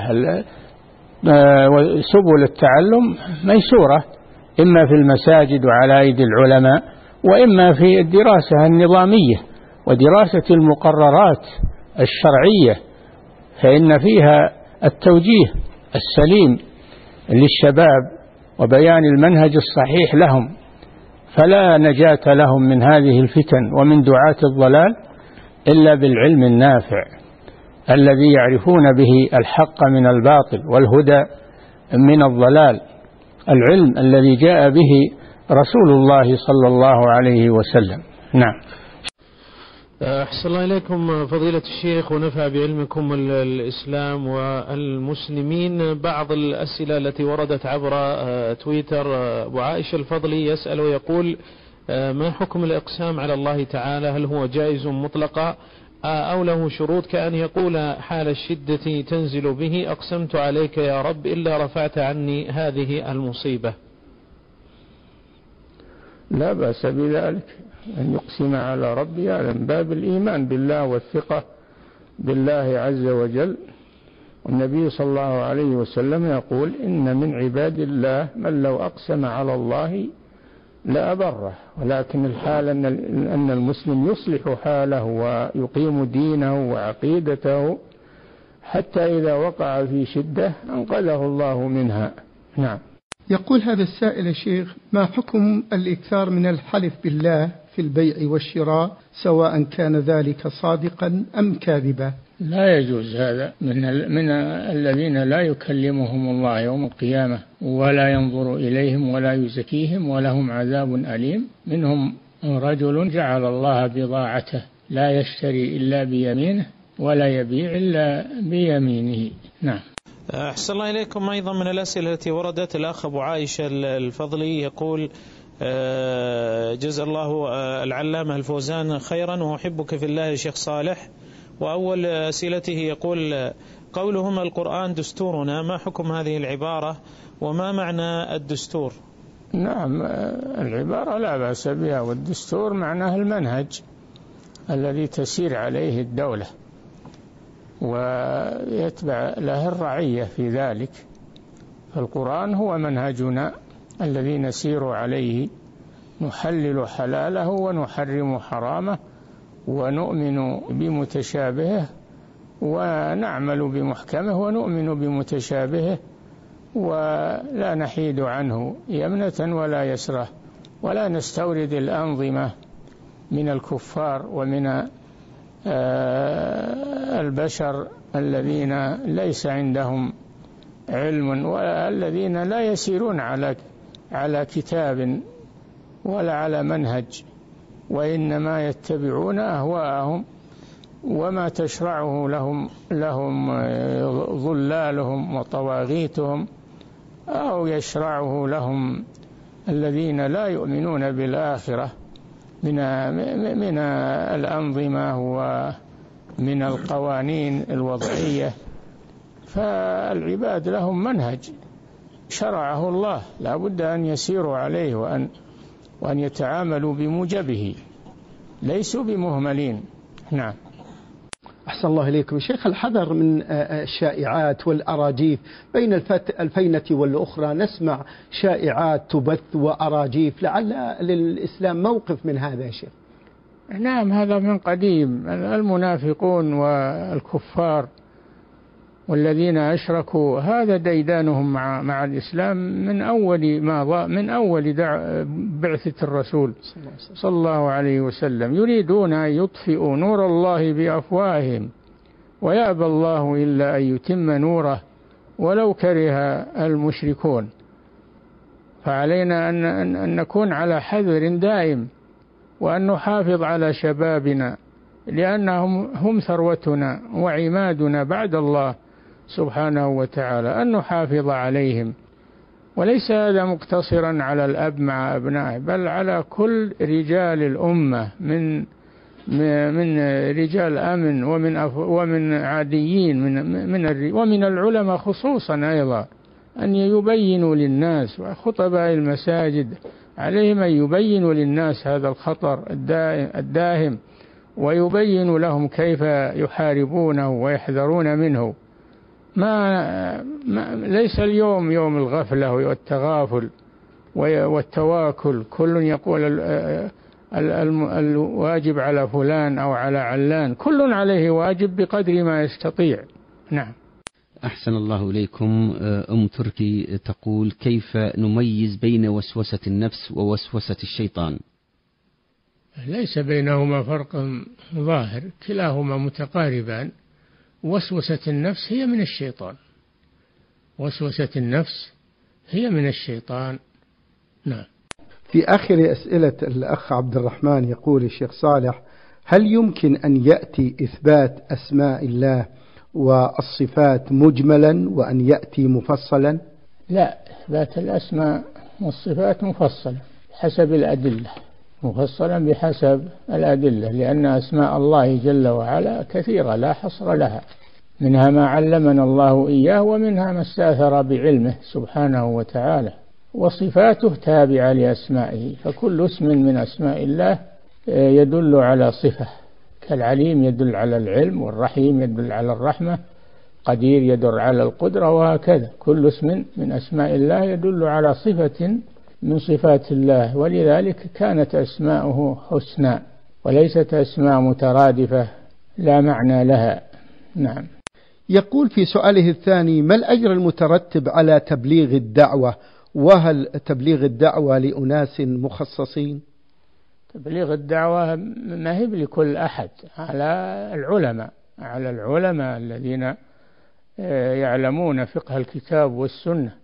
سبل التعلم ميسورة، إما في المساجد وعلى أيدي العلماء، وإما في الدراسة النظامية ودراسة المقررات الشرعية، فإن فيها التوجيه السليم للشباب وبيان المنهج الصحيح لهم، فلا نجاة لهم من هذه الفتن ومن دعاة الضلال إلا بالعلم النافع الذي يعرفون به الحق من الباطل والهدى من الضلال، العلم الذي جاء به رسول الله صلى الله عليه وسلم. نعم. أحسن الله إليكم فضيلة الشيخ ونفع بعلمكم الإسلام والمسلمين. بعض الأسئلة التي وردت عبر تويتر: أبو عائشة الفضلي يسأل ويقول: ما حكم الإقسام على الله تعالى؟ هل هو جائز مطلقا أو له شروط، كأن يقول حال الشدة تنزل به: أقسمت عليك يا رب إلا رفعت عني هذه المصيبة؟ لا بأس بذلك أن يقسم على ربي على باب الإيمان بالله والثقة بالله عز وجل. والنبي صلى الله عليه وسلم يقول: إن من عباد الله من لو أقسم على الله لأبره. ولكن الحال أن المسلم يصلح حاله ويقيم دينه وعقيدته حتى إذا وقع في شدة أنقذه الله منها. نعم. يقول هذا السائل: يا شيخ، ما حكم الإكثار من الحلف بالله في البيع والشراء، سواء كان ذلك صادقا أم كاذبا؟ لا يجوز هذا. من الذين لا يكلمهم الله يوم القيامة ولا ينظر إليهم ولا يزكيهم ولهم عذاب أليم. منهم رجل جعل الله بضاعته لا يشتري إلا بيمينه ولا يبيع إلا بيمينه. نعم. أحسن الله إليكم. أيضا من الأسئلة التي وردت الأخ أبو عائشة الفضلي يقول: جزا الله العلامة الفوزان خيرا وأحبك في الله يا شيخ صالح. وأول أسئلته يقول: قولهما القرآن دستورنا، ما حكم هذه العبارة وما معنى الدستور؟ نعم، العبارة لا بأس بها، والدستور معناه المنهج الذي تسير عليه الدولة ويتبع له الرعية في ذلك. فالقرآن هو منهجنا الذي نسير عليه، نحلل حلاله ونحرم حرامه ونؤمن بمتشابهه ونعمل بمحكمه ونؤمن بمتشابهه ولا نحيد عنه يمنة ولا يسرة، ولا نستورد الأنظمة من الكفار ومن البشر الذين ليس عندهم علم والذين لا يسيرون على كتاب ولا على منهج، وإنما يتبعون أهواءهم وما تشرعه لهم ظلالهم وطواغيتهم، أو يشرعه لهم الذين لا يؤمنون بالآخرة من الأنظمة ومن القوانين الوضعية. فالعباد لهم منهج شرعه الله، لا بد أن يسيروا عليه وأن يتعاملوا بموجبه، ليسوا بمهملين. نعم. أحسن الله إليكم شيخ. الحذر من الشائعات والأراجيف بين الفينة والأخرى، نسمع شائعات تبث وأراجيف، لعل للإسلام موقف من هذا يا شيخ؟ نعم، هذا من قديم. المنافقون والكفار والذين أشركوا هذا ديدانهم مع الإسلام من أول بعثة الرسول صلى الله عليه وسلم. يريدون أن يطفئوا نور الله بأفواههم ويأبى الله إلا أن يتم نوره ولو كره المشركون. فعلينا أن نكون على حذر دائم، وأن نحافظ على شبابنا، لأنهم هم ثروتنا وعمادنا بعد الله سبحانه وتعالى، أن نحافظ عليهم. وليس هذا مقتصرا على الأب مع أبنائه، بل على كل رجال الأمة من رجال أمن ومن عاديين ومن العلماء خصوصا أيضا، أن يبينوا للناس، وخطباء المساجد عليهم أن يبينوا للناس هذا الخطر الداهم، ويبين لهم كيف يحاربونه ويحذرون منه. ليس اليوم يوم الغفلة والتغافل والتواكل، كل يقول الواجب على فلان أو على علان، كل عليه واجب بقدر ما يستطيع. نعم. أحسن الله إليكم. تركي تقول: كيف نميز بين وسوسة النفس ووسوسة الشيطان؟ ليس بينهما فرق ظاهر، كلاهما متقاربان. وسوسة النفس هي من الشيطان، وسوسة النفس هي من الشيطان. نعم. في آخر أسئلة الأخ عبد الرحمن يقول الشيخ صالح: هل يمكن أن يأتي إثبات أسماء الله والصفات مجملا وأن يأتي مفصلا؟ لا، إثبات الأسماء والصفات مفصلا حسب الأدلة، مفصلا بحسب الأدلة، لأن أسماء الله جل وعلا كثيرة لا حصر لها، منها ما علمنا الله إياه، ومنها ما استأثر بعلمه سبحانه وتعالى، وصفاته تابعة لأسمائه. فكل اسم من أسماء الله يدل على صفة، كالعليم يدل على العلم، والرحيم يدل على الرحمة، قدير يدل على القدرة، وهكذا كل اسم من أسماء الله يدل على صفة من صفات الله. ولذلك كانت أسماؤه حسنى وليست أسماء مترادفة لا معنى لها. نعم. يقول في سؤاله الثاني: ما الأجر المترتب على تبليغ الدعوة؟ وهل تبليغ الدعوة لأناس مخصصين؟ تبليغ الدعوة ما هي لكل أحد، على العلماء الذين يعلمون فقه الكتاب والسنة،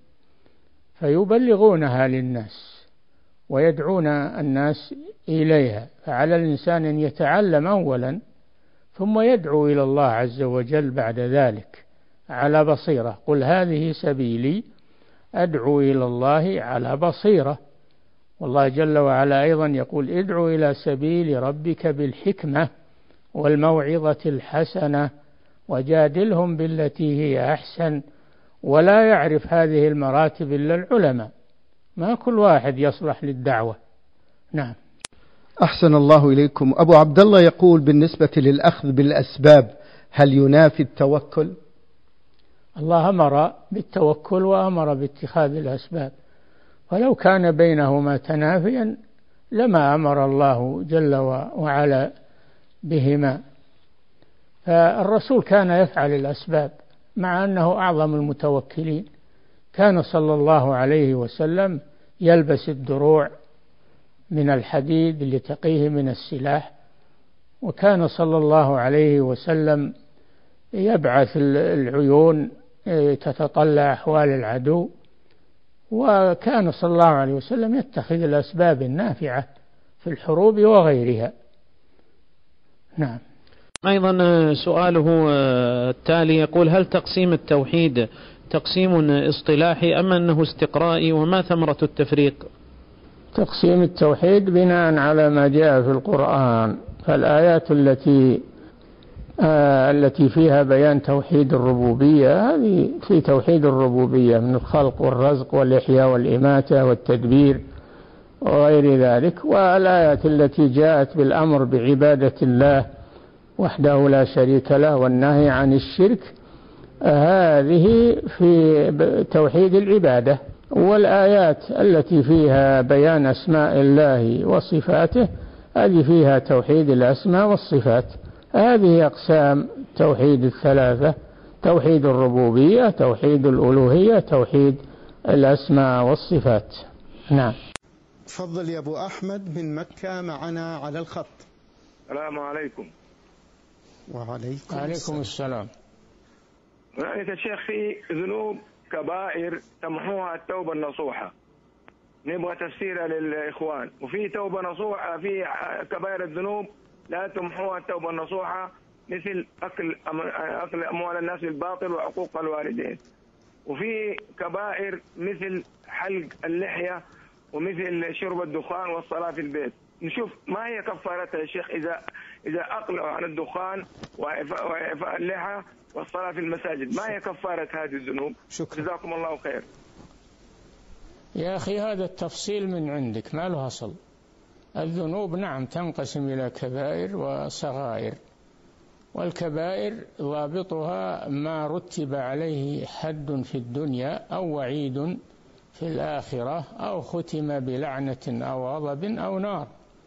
فيبلغونها للناس ويدعون الناس إليها. فعلى الإنسان أن يتعلم أولا، ثم يدعو إلى الله عز وجل بعد ذلك على بصيرة. قل هذه سبيلي أدعو إلى الله على بصيرة. والله جل وعلا أيضا يقول: ادعو إلى سبيل ربك بالحكمة والموعظة الحسنة وجادلهم بالتي هي أحسن. ولا يعرف هذه المراتب إلا العلماء، ما كل واحد يصلح للدعوة. نعم. أحسن الله إليكم. أبو عبد الله يقول: بالنسبة للأخذ بالأسباب هل ينافي التوكل؟ الله أمر بالتوكل وأمر باتخاذ الأسباب، ولو كان بينهما تنافيا لما أمر الله جل وعلا بهما. فالرسول كان يفعل الأسباب مع أنه أعظم المتوكلين. كان صلى الله عليه وسلم يلبس الدروع من الحديد لتقيه من السلاح، وكان صلى الله عليه وسلم يبعث العيون تتطلع أحوال العدو، وكان صلى الله عليه وسلم يتخذ الأسباب النافعة في الحروب وغيرها. نعم. أيضا سؤاله التالي يقول: هل تقسيم التوحيد تقسيم اصطلاحي أم أنه استقرائي، وما ثمرة التفريق؟ تقسيم التوحيد بناء على ما جاء في القرآن، فالآيات التي فيها بيان توحيد الربوبية هذه في توحيد الربوبية من الخلق والرزق والإحياء والإماتة والتدبير وغير ذلك، والآيات التي جاءت بالأمر بعبادة الله وحده لا شريك له والنهي عن الشرك هذه في توحيد العبادة، والآيات التي فيها بيان أسماء الله وصفاته هذه فيها توحيد الأسماء والصفات. هذه أقسام توحيد الثلاثة: توحيد الربوبية، توحيد الألوهية، توحيد الأسماء والصفات. نعم. تفضل يا أبو أحمد من مكة معنا على الخط. السلام عليكم. وعليكم السلام. رأيت الشيخ في ذنوب كبائر تمحوها التوبة النصوحة، نبغى تفسيرها للإخوان، وفي توبة نصوحة في كبائر الذنوب لا تمحوها التوبة النصوحة، مثل أكل أموال الناس بالباطل وعقوق الوالدين، وفي كبائر مثل حلق اللحية ومثل شرب الدخان والصلاة في البيت. نشوف ما هي كفارتها يا شيخ إذا أقلعوا عن الدخان وإعفاء اللحى والصلاة في المساجد، ما هي كفارة هذه الذنوب؟ شكرا، جزاكم الله خير. يا أخي هذا التفصيل من عندك ما له أصل. الذنوب نعم تنقسم إلى كبائر وصغائر، والكبائر ضابطها ما رتب عليه حد في الدنيا أو وعيد في الآخرة أو ختم بلعنة أو غضب أو نار.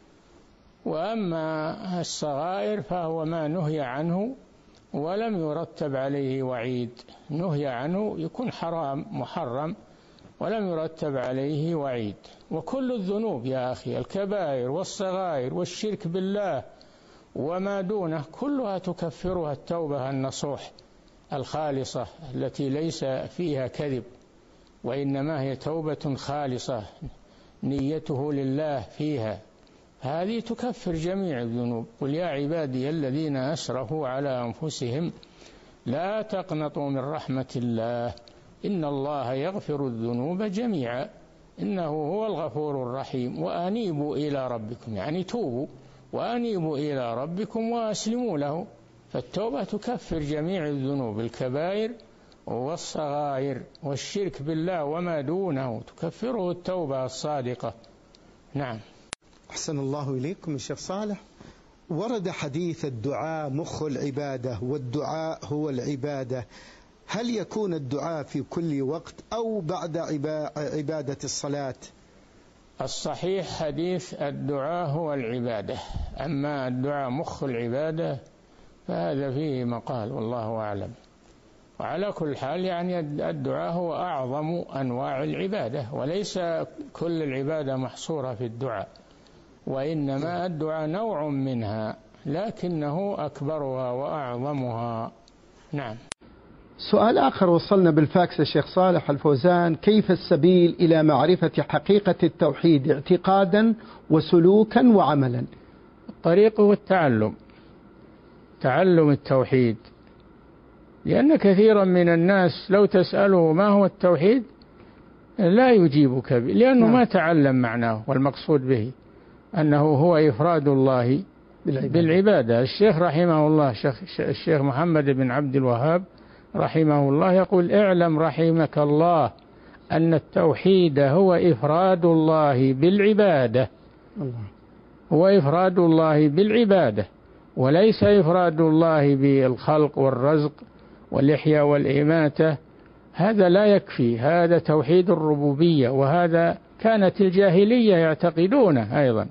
وأما الصغائر فهو ما نهي عنه ولم يرتب عليه وعيد، نهي عنه يكون حرام محرم ولم يرتب عليه وعيد. وكل الذنوب يا أخي الكبائر والصغائر والشرك بالله وما دونه كلها تكفرها التوبة النصوح الخالصة التي ليس فيها كذب، وإنما هي توبة خالصة نيته لله فيها، هذه تكفر جميع الذنوب. قل يا عبادي الذين أسرفوا على أنفسهم لا تقنطوا من رحمة الله إن الله يغفر الذنوب جميعا إنه هو الغفور الرحيم وأنيبوا إلى ربكم، يعني توبوا وأنيبوا إلى ربكم وأسلموا له. فالتوبة تكفر جميع الذنوب الكبائر والصغائر، والشرك بالله وما دونه تكفره التوبة الصادقة. نعم. أحسن الله إليكم الشيخ صالح. ورد حديث الدعاء مخ العبادة والدعاء هو العبادة، هل يكون الدعاء في كل وقت أو بعد عبادة الصلاة؟ الصحيح حديث الدعاء هو العبادة، أما الدعاء مخ العبادة فهذا فيه مقال والله أعلم. وعلى كل حال يعني الدعاء هو أعظم أنواع العبادة، وليس كل العبادة محصورة في الدعاء، وإنما الدعاء نوع منها لكنه أكبرها وأعظمها. نعم. سؤال آخر وصلنا بالفاكس يا شيخ صالح الفوزان: كيف السبيل إلى معرفة حقيقة التوحيد اعتقادا وسلوكا وعملا؟ الطريق هو التعلم، تعلم التوحيد، لأن كثيرا من الناس لو تسأله ما هو التوحيد لا يجيبك به، لأنه ما تعلم معناه والمقصود به أنه هو إفراد الله بالعبادة. الشيخ رحمه الله الشيخ محمد بن عبد الوهاب رحمه الله يقول: اعلم رحمك الله أن التوحيد هو إفراد الله بالعبادة، هو إفراد الله بالعبادة، وليس إفراد الله بالخلق والرزق والإحياء والإماتة، هذا لا يكفي، هذا توحيد الربوبية، وهذا كانت الجاهلية يعتقدونه أيضا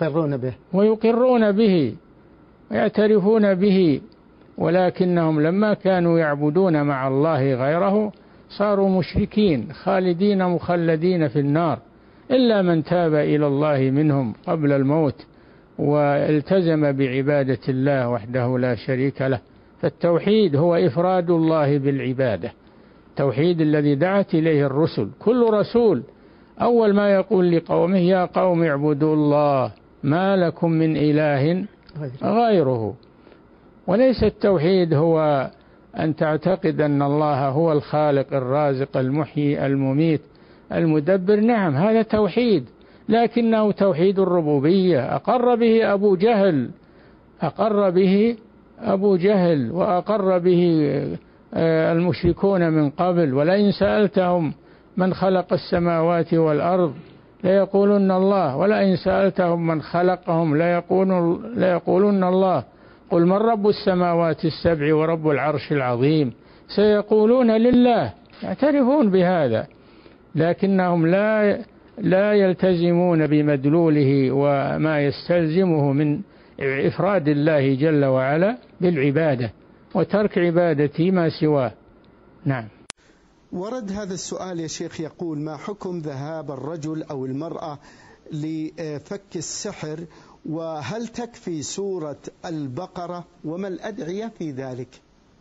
ويقرون به ويعترفون به، ولكنهم لما كانوا يعبدون مع الله غيره صاروا مشركين خالدين مخلدين في النار، إلا من تاب إلى الله منهم قبل الموت والتزم بعبادة الله وحده لا شريك له. فالتوحيد هو إفراد الله بالعبادة، التوحيد الذي دعت إليه الرسل. كل رسول أول ما يقول لقومه يا قوم اعبدوا الله ما لكم من إله غيره. وليس التوحيد هو أن تعتقد أن الله هو الخالق الرازق المحيي المميت المدبر، نعم هذا توحيد، لكنه توحيد الربوبية أقر به أبو جهل وأقر به المشركون من قبل. ولئن سألتهم من خلق السماوات والأرض ليقولن الله ولئن سألتهم من خلقهم ليقولن الله قل من رب السماوات السبع ورب العرش العظيم سيقولون لله، يعترفون بهذا، لكنهم لا يلتزمون بمدلوله وما يستلزمه من إفراد الله جل وعلا بالعبادة وترك عبادة ما سواه. نعم. ورد هذا السؤال يا شيخ يقول: ما حكم ذهاب الرجل أو المرأة لفك السحر، وهل تكفي سورة البقرة، وما الأدعية في ذلك؟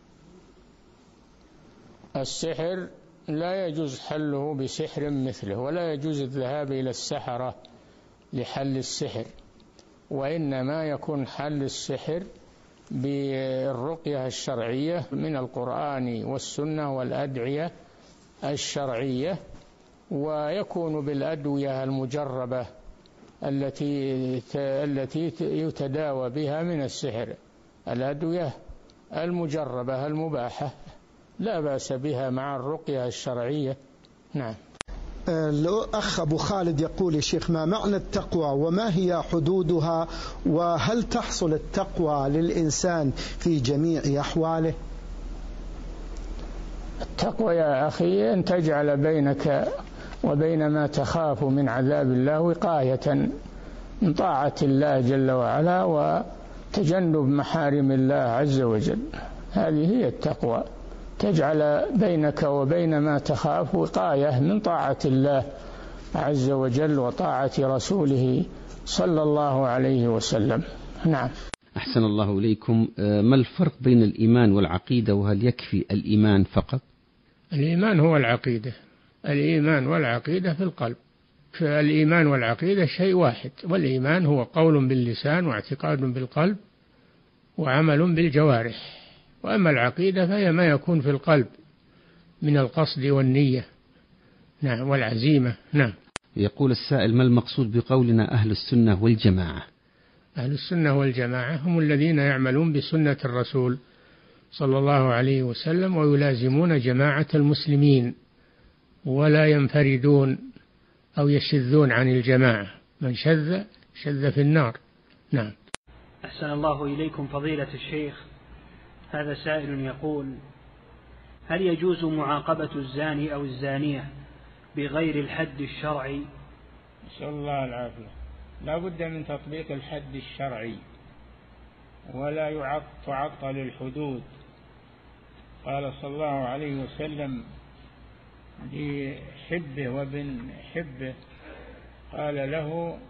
السحر لا يجوز حله بسحر مثله، ولا يجوز الذهاب إلى السحرة لحل السحر، وإنما يكون حل السحر بالرقية الشرعية من القرآن والسنة والأدعية الشرعية، ويكون بالأدوية المجربة التي يتداوى بها من السحر، الأدوية المجربة المباحة لا بأس بها مع الرقية الشرعية. نعم. الأخ أبو خالد يقول: يا شيخ ما معنى التقوى وما هي حدودها، وهل تحصل التقوى للإنسان في جميع أحواله؟ التقوى يا أخي أن تجعل بينك وبين ما تخاف من عذاب الله وقاية من طاعة الله جل وعلا وتجنب محارم الله عز وجل، هذه هي التقوى، تجعل بينك وبين ما تخاف وقاية من طاعة الله عز وجل وطاعة رسوله صلى الله عليه وسلم. نعم. أحسن الله إليكم. ما الفرق بين الإيمان والعقيدة، وهل يكفي الإيمان فقط؟ الإيمان هو العقيدة، الإيمان والعقيدة في القلب، فالإيمان والعقيدة شيء واحد، والإيمان هو قول باللسان واعتقاد بالقلب وعمل بالجوارح، وأما العقيدة فهي ما يكون في القلب من القصد والنية. نعم، والعزيمة. نعم. يقول السائل: ما المقصود بقولنا أهل السنة والجماعة؟ أهل السنة والجماعة هم الذين يعملون بسنة الرسول صلى الله عليه وسلم ويلازمون جماعة المسلمين ولا ينفردون أو يشذون عن الجماعة، من شذ في النار. نعم. أحسن الله إليكم فضيلة الشيخ. هذا سائل يقول: هل يجوز معاقبة الزاني أو الزانية بغير الحد الشرعي؟ نسأل الله العافية. لا بد من تطبيق الحد الشرعي، ولا تعطل الحدود. قال صلى الله عليه وسلم لحبه وابن حبه، قال له: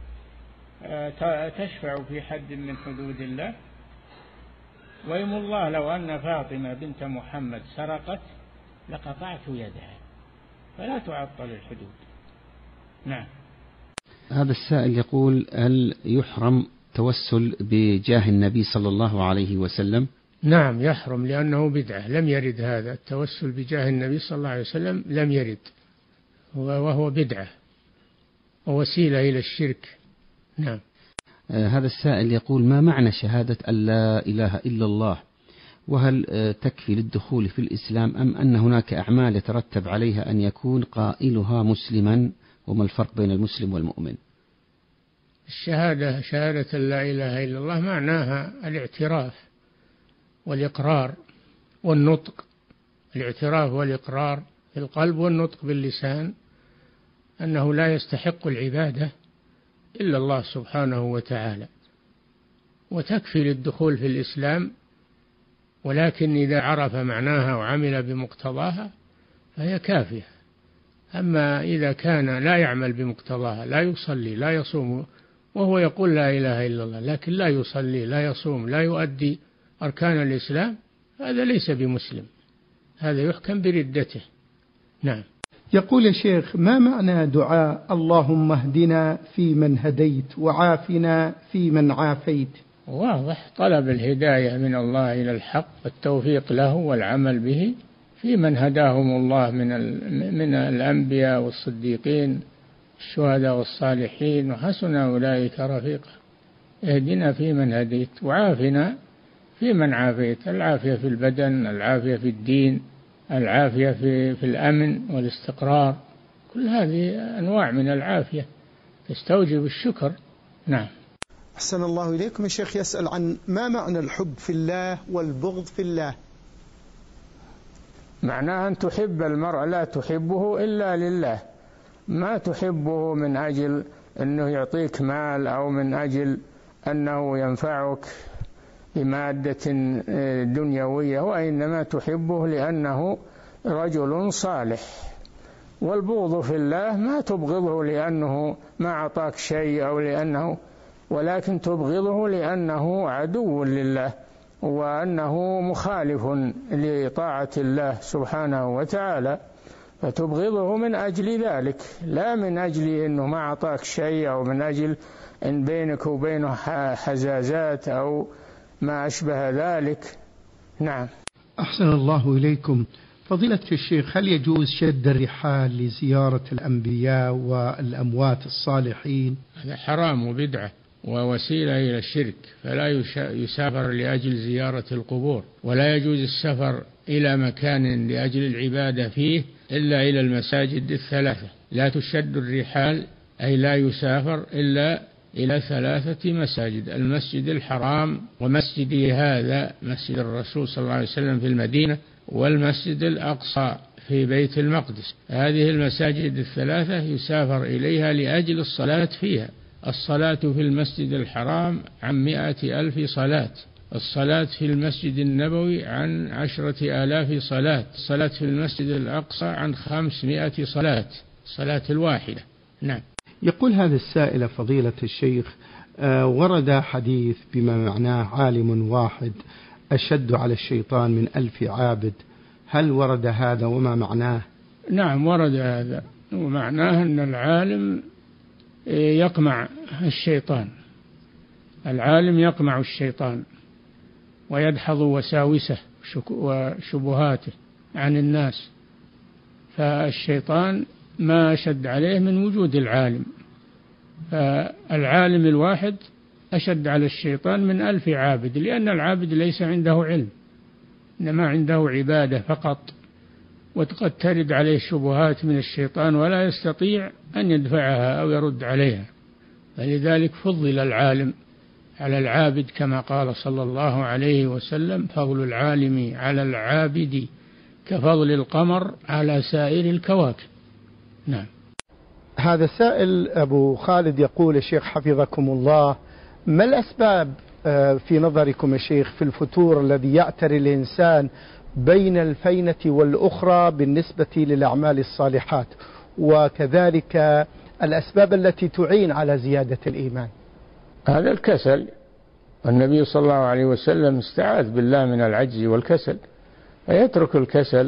تشفع في حد من حدود الله؟ ويم الله لو أن فاطمة بنت محمد سرقت لقطعت يدها، فلا تعطل الحدود. نعم. هذا السائل يقول: هل يحرم توسل بجاه النبي صلى الله عليه وسلم؟ نعم يحرم، لأنه بدعة، لم يرد هذا التوسل بجاه النبي صلى الله عليه وسلم، لم يرد، وهو بدعة ووسيلة إلى الشرك. نعم. هذا السائل يقول: ما معنى شهادة أن لا إله إلا الله، وهل تكفي للدخول في الإسلام أم أن هناك أعمال يترتب عليها أن يكون قائلها مسلما، وما الفرق بين المسلم والمؤمن؟ الشهادة، شهادة لا إله إلا الله معناها الاعتراف والإقرار والنطق، الاعتراف والإقرار في القلب والنطق باللسان أنه لا يستحق العبادة إلا الله سبحانه وتعالى، وتكفي للدخول في الإسلام، ولكن إذا عرف معناها وعمل بمقتضاها فهي كافية. أما إذا كان لا يعمل بمقتضاها، لا يصلي لا يصوم وهو يقول لا إله إلا الله، لكن لا يصلي لا يصوم لا يؤدي أركان الإسلام، هذا ليس بمسلم. هذا يحكم بردته. نعم. يقول يا شيخ: ما معنى دعاء اللهم اهدنا فيمن هديت وعافنا فيمن عافيت؟ واضح، طلب الهداية من الله إلى الحق والتوفيق له والعمل به في من هداهم الله من الأنبياء والصديقين الشهداء والصالحين، وحسن أولئك رفيقا. اهدنا فيمن هديت وعافنا فيمن عافيت. العافية في البدن، العافية في الدين، العافية في الأمن والاستقرار، كل هذه أنواع من العافية تستوجب الشكر. نعم. أحسن الله إليكم. يا شيخ يسأل عن ما معنى الحب في الله والبغض في الله؟ معناه أن تحب المرء لا تحبه إلا لله، ما تحبه من أجل أنه يعطيك مال أو من أجل أنه ينفعك بمادة دنيوية، وإنما تحبه لأنه رجل صالح. والبغض في الله ما تبغضه لأنه ما أعطاك شيء أو لأنه، ولكن تبغضه لأنه عدو لله وأنه مخالف لطاعة الله سبحانه وتعالى، فتبغضه من أجل ذلك، لا من أجل أنه ما أعطاك شيء أو من أجل أن بينك وبينه حزازات أو ما أشبه ذلك. نعم. أحسن الله إليكم. فضيلة الشيخ، هل يجوز شد الرحال لزيارة الأنبياء والأموات الصالحين؟ هذا حرام وبدعة ووسيلة إلى الشرك، فلا يسافر لأجل زيارة القبور، ولا يجوز السفر إلى مكان لأجل العبادة فيه إلا إلى المساجد الثلاثة. لا تشد الرحال أي لا يسافر إلا إلى 3 مساجد: المسجد الحرام، ومسجدي هذا مسجد الرسول صلى الله عليه وسلم في المدينة، والمسجد الأقصى في بيت المقدس. هذه المساجد الثلاثة يسافر إليها لأجل الصلاة فيها. الصلاة في المسجد الحرام عن 100,000 صلاة، الصلاة في المسجد النبوي عن 10,000 صلاة، الصلاة في المسجد الأقصى عن 500 صلاة، صلاة الواحدة. نعم. يقول هذا السائل: فضيلة الشيخ، ورد حديث بما معناه عالم واحد أشد على الشيطان من 1000 عابد، هل ورد هذا وما معناه؟ نعم ورد هذا، ومعناه أن العالم يقمع الشيطان، العالم يقمع الشيطان ويدحض وساوسه وشبهاته عن الناس، فالشيطان ما أشد عليه من وجود العالم، فالعالم الواحد أشد على الشيطان من 1000 عابد، لأن العابد ليس عنده علم، إنما عنده عبادة فقط، وقد ترد عليه شبهات من الشيطان ولا يستطيع أن يدفعها أو يرد عليها، فلذلك فضل العالم على العابد، كما قال صلى الله عليه وسلم: فضل العالم على العابد كفضل القمر على سائر الكواكب. نعم. هذا السائل أبو خالد يقول: الشيخ حفظكم الله، ما الأسباب في نظركم يا شيخ في الفتور الذي يعتري الإنسان بين الفينة والأخرى بالنسبة للأعمال الصالحات، وكذلك الأسباب التي تعين على زيادة الإيمان؟ هذا الكسل، والنبي صلى الله عليه وسلم استعاذ بالله من العجز والكسل، فيترك الكسل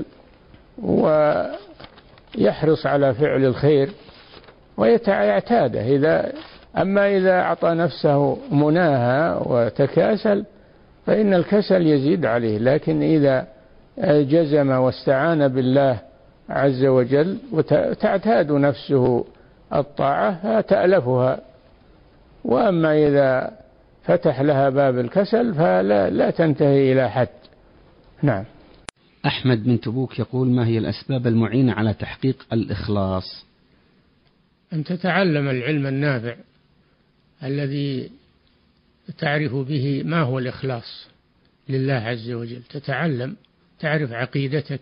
ويحرص على فعل الخير ويعتاده. أما إذا أعطى نفسه مناهى وتكاسل فإن الكسل يزيد عليه، لكن إذا جزم واستعان بالله عز وجل وتعتاد نفسه الطاعة فتألفها، وأما إذا فتح لها باب الكسل فلا تنتهي إلى حد. نعم. أحمد بن تبوك يقول: ما هي الأسباب المعينة على تحقيق الإخلاص؟ أن تتعلم العلم النافع الذي تعرف به ما هو الإخلاص لله عز وجل، تتعلم تعرف عقيدتك،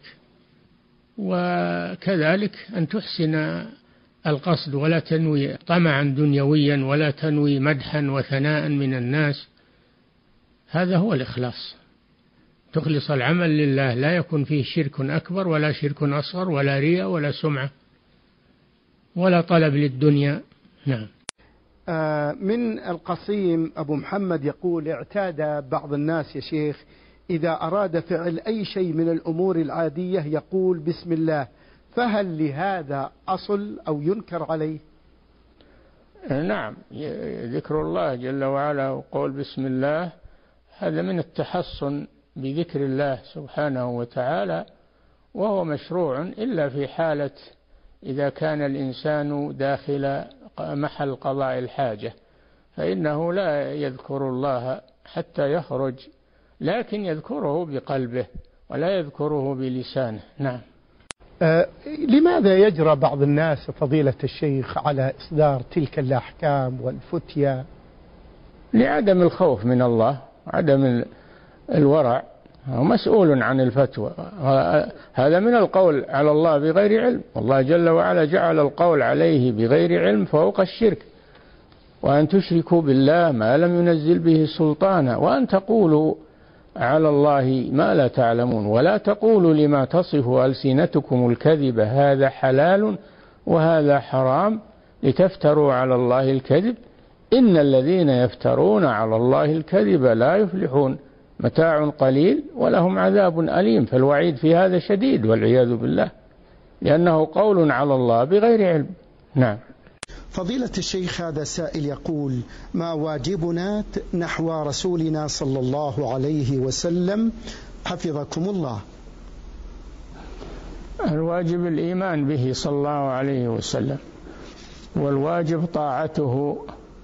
وكذلك أن تحسن القصد ولا تنوي طمعا دنيويا ولا تنوي مدحا وثناء من الناس، هذا هو الإخلاص. تخلص العمل لله، لا يكون فيه شرك أكبر ولا شرك أصغر ولا رياء ولا سمعة ولا طلب للدنيا. نعم. من القصيم أبو محمد يقول: اعتاد بعض الناس يا شيخ إذا أراد فعل أي شيء من الأمور العادية يقول بسم الله، فهل لهذا أصل أو ينكر عليه؟ نعم، ذكر الله جل وعلا وقول بسم الله هذا من التحصن بذكر الله سبحانه وتعالى، وهو مشروع إلا في حالة إذا كان الإنسان داخل محل قضاء الحاجة، فإنه لا يذكر الله حتى يخرج، لكن يذكره بقلبه ولا يذكره بلسانه. نعم. لماذا يجرى بعض الناس فضيلة الشيخ على إصدار تلك الأحكام والفتيا؟ لعدم الخوف من الله، عدم الورع، هو مسؤول عن الفتوى، هذا من القول على الله بغير علم، والله جل وعلا جعل القول عليه بغير علم فوق الشرك، وأن تشركوا بالله ما لم ينزل به سلطانا، وأن تقولوا على الله ما لا تعلمون، ولا تقولوا لما تصف ألسنتكم الكذب هذا حلال وهذا حرام لتفتروا على الله الكذب إن الذين يفترون على الله الكذب لا يفلحون، متاع قليل ولهم عذاب أليم. فالوعيد في هذا شديد والعياذ بالله، لأنه قول على الله بغير علم. نعم. فضيلة الشيخ، هذا سائل يقول: ما واجبنا نحو رسولنا صلى الله عليه وسلم حفظكم الله؟ الواجب الإيمان به صلى الله عليه وسلم، والواجب طاعته،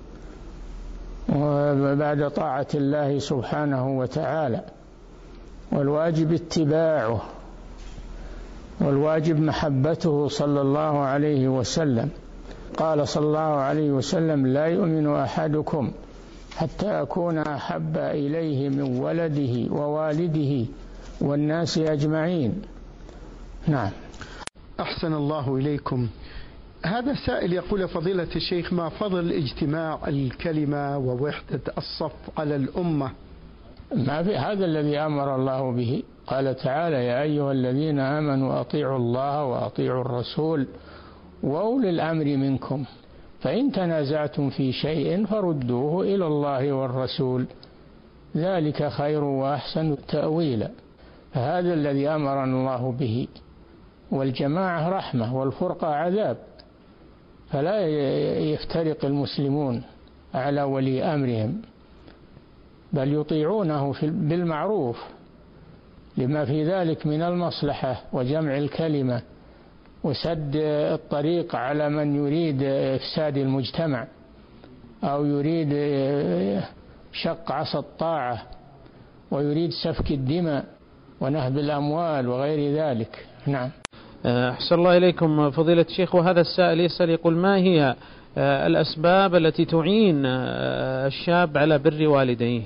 وبعد طاعة الله سبحانه وتعالى، والواجب اتباعه، والواجب محبته صلى الله عليه وسلم. قال صلى الله عليه وسلم: لا يؤمن أحدكم حتى أكون أحب إليه من ولده ووالده والناس أجمعين. نعم. أحسن الله إليكم. هذا سائل يقول: فضيلة الشيخ، ما فضل اجتماع الكلمة ووحدة الصف على الأمة؟ ما في، هذا الذي أمر الله به، قال تعالى: يا أيها الذين آمنوا أطيعوا الله وأطيعوا الرسول وأولي الأمر منكم فإن تنازعتم في شيء فردوه إلى الله والرسول ذلك خير وأحسن تأويلا. فهذا الذي أمرنا الله به، والجماعة رحمة والفرقة عذاب، فلا يفترق المسلمون على ولي أمرهم، بل يطيعونه بالمعروف لما في ذلك من المصلحة وجمع الكلمة وسد الطريق على من يريد إفساد المجتمع أو يريد شق عصا الطاعة ويريد سفك الدماء ونهب الأموال وغير ذلك. نعم. أحسن الله إليكم فضيلة الشيخ. وهذا السائل يسأل يقول: ما هي الأسباب التي تعين الشاب على بر والديه؟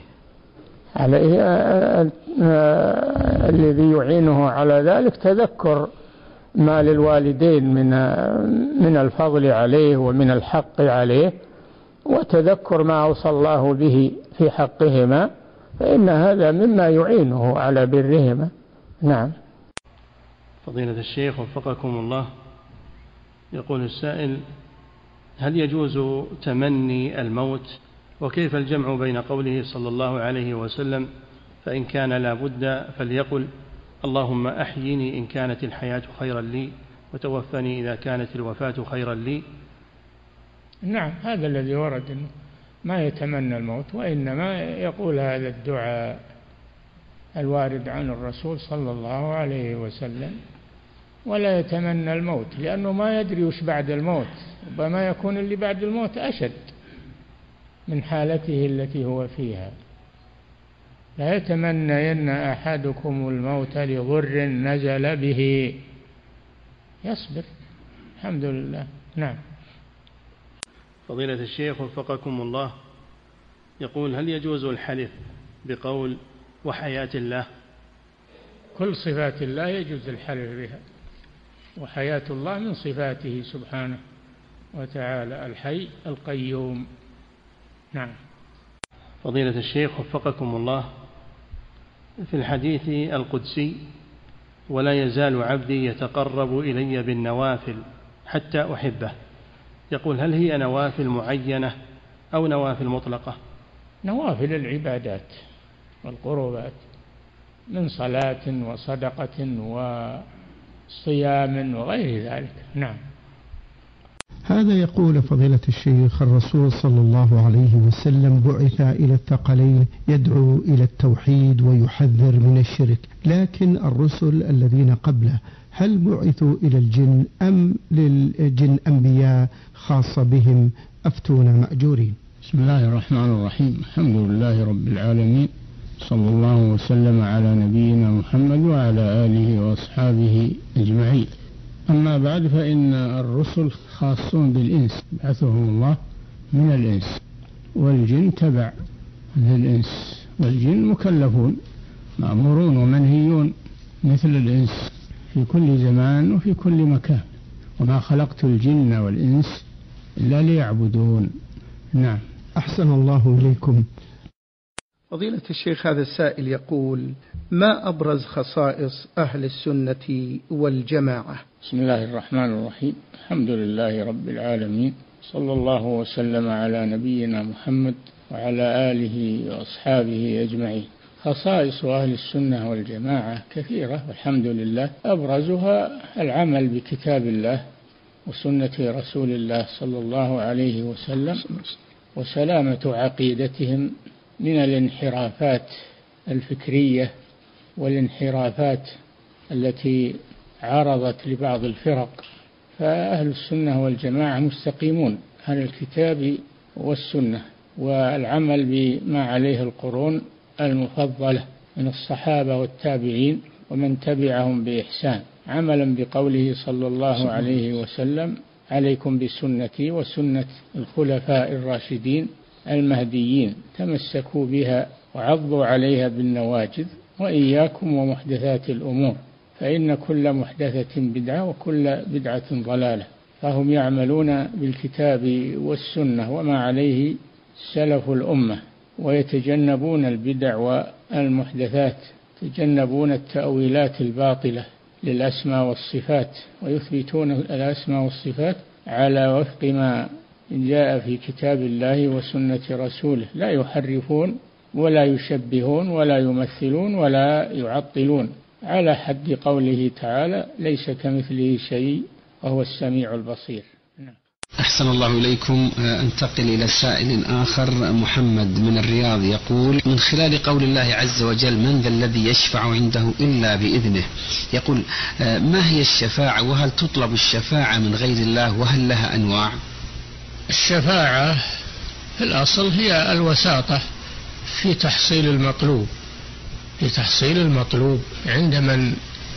الذي يعينه على ذلك تذكر ما للوالدين من الفضل عليه ومن الحق عليه، وتذكر ما أوصى الله به في حقهما، فإن هذا مما يعينه على برهما. نعم. فضيلة الشيخ وفقكم الله، يقول السائل: هل يجوز تمني الموت؟ وكيف الجمع بين قوله صلى الله عليه وسلم: فإن كان لا بد فليقل اللهم أحيني إن كانت الحياة خيرا لي وتوفني إذا كانت الوفاة خيرا لي؟ نعم، هذا الذي ورد، ما يتمنى الموت، وإنما يقول هذا الدعاء الوارد عن الرسول صلى الله عليه وسلم، ولا يتمنى الموت، لأنه ما يدري وش بعد الموت، ربما يكون اللي بعد الموت أشد من حالته التي هو فيها. لا يتمنين أحدكم الموت لضر نزل به، يصبر. الحمد لله. نعم. فضيلة الشيخ وفقكم الله، يقول: هل يجوز الحلف بقول وحياة الله؟ كل صفات الله يجوز الحلف بها، وحياة الله من صفاته سبحانه وتعالى الحي القيوم. نعم. فضيلة الشيخ وفقكم الله، في الحديث القدسي: ولا يزال عبدي يتقرب إلي بالنوافل حتى أحبه، يقول: هل هي نوافل معينة أو نوافل مطلقة؟ نوافل العبادات والقربات، من صلاة وصدقة وصيام وغير ذلك. نعم. هذا يقول فضيلة الشيخ: الرسول صلى الله عليه وسلم بعث إلى الثقلين يدعو إلى التوحيد ويحذر من الشرك، لكن الرسل الذين قبله هل بعثوا إلى الجن أم للجن أنبياء خاصة بهم؟ أفتونا مأجورين. بسم الله الرحمن الرحيم. الحمد لله رب العالمين، صلى الله وسلم على نبينا محمد وعلى آله وأصحابه أجمعين. أما بعد، فإن الرسل خاصون بالإنس، بعثهم الله من الإنس، والجن تبع للإنس، والجن مكلفون مأمورون ومنهيون مثل الإنس في كل زمان وفي كل مكان، وما خلقت الجن والإنس إلا ليعبدون. نعم. أحسن الله إليكم. فضيلة الشيخ، هذا السائل يقول: ما أبرز خصائص أهل السنة والجماعة؟ بسم الله الرحمن الرحيم. الحمد لله رب العالمين، صلى الله وسلم على نبينا محمد وعلى آله وأصحابه أجمعين. خصائص أهل السنة والجماعة كثيرة والحمد لله، أبرزها العمل بكتاب الله وسنة رسول الله صلى الله عليه وسلم، وسلامة عقيدتهم من الانحرافات الفكرية والانحرافات التي عرضت لبعض الفرق. فأهل السنة والجماعة مستقيمون على الكتاب والسنة، والعمل بما عليه القرون المفضلة من الصحابة والتابعين ومن تبعهم بإحسان، عملا بقوله صلى الله عليه وسلم: عليكم بسنتي وسنة الخلفاء الراشدين المهديين، تمسكوا بها وعضوا عليها بالنواجذ، وإياكم ومحدثات الأمور، فإن كل محدثة بدعة وكل بدعة ضلالة. فهم يعملون بالكتاب والسنة وما عليه سلف الأمة، ويتجنبون البدع والمحدثات، يتجنبون التأويلات الباطلة للأسماء والصفات، ويثبتون الأسماء والصفات على وفق ما جاء في كتاب الله وسنة رسوله، لا يحرفون ولا يشبهون ولا يمثلون ولا يعطلون، على حد قوله تعالى: ليس كمثله شيء وهو السميع البصير. أحسن الله إليكم. أنتقل إلى سائل آخر. محمد من الرياض يقول: من خلال قول الله عز وجل: من ذا الذي يشفع عنده إلا بإذنه، يقول: ما هي الشفاعة، وهل تطلب الشفاعة من غير الله، وهل لها أنواع؟ الشفاعة في الأصل هي الوساطة في تحصيل المطلوب، في تحصيل المطلوب عند من